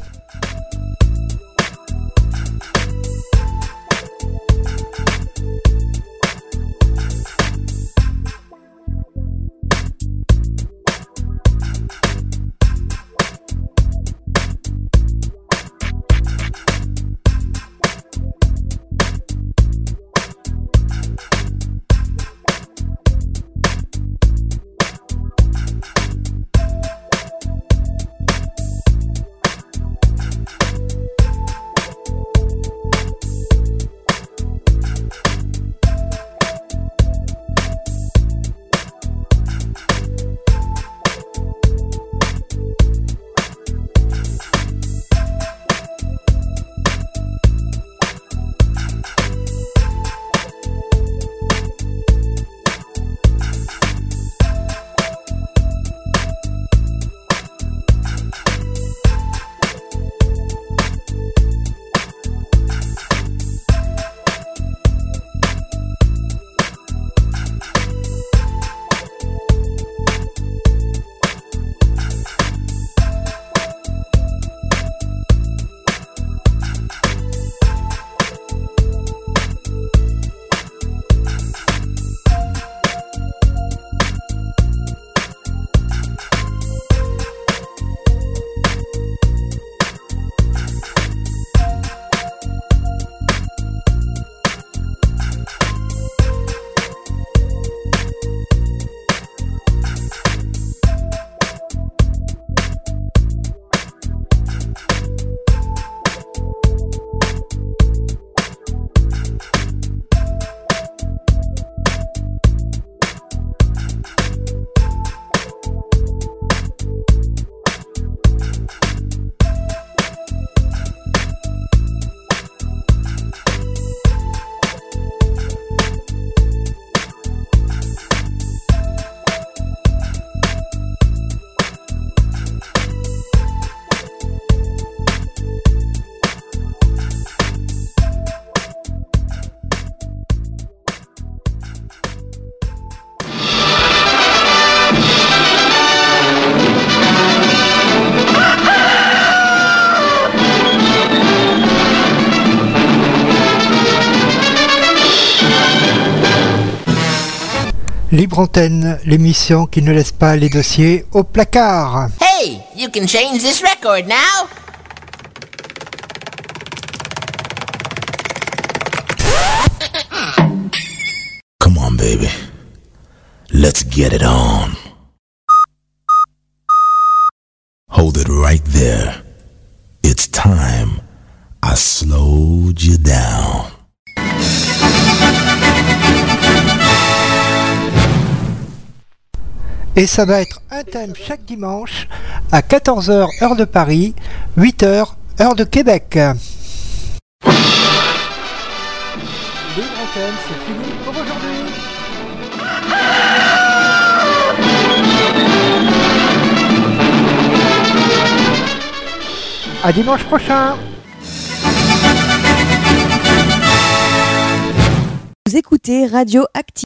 Libre Antenne, l'émission qui ne laisse pas les dossiers au placard. Hey, you can change this record now. Come on, baby. Let's get it on. Hold it right there. It's time I slowed you down. Et ça va être un thème chaque dimanche à quatorze heures heure de Paris, huit heures heure de Québec. Les grands thèmes, c'est fini pour aujourd'hui. À dimanche prochain. Vous écoutez Radio Active.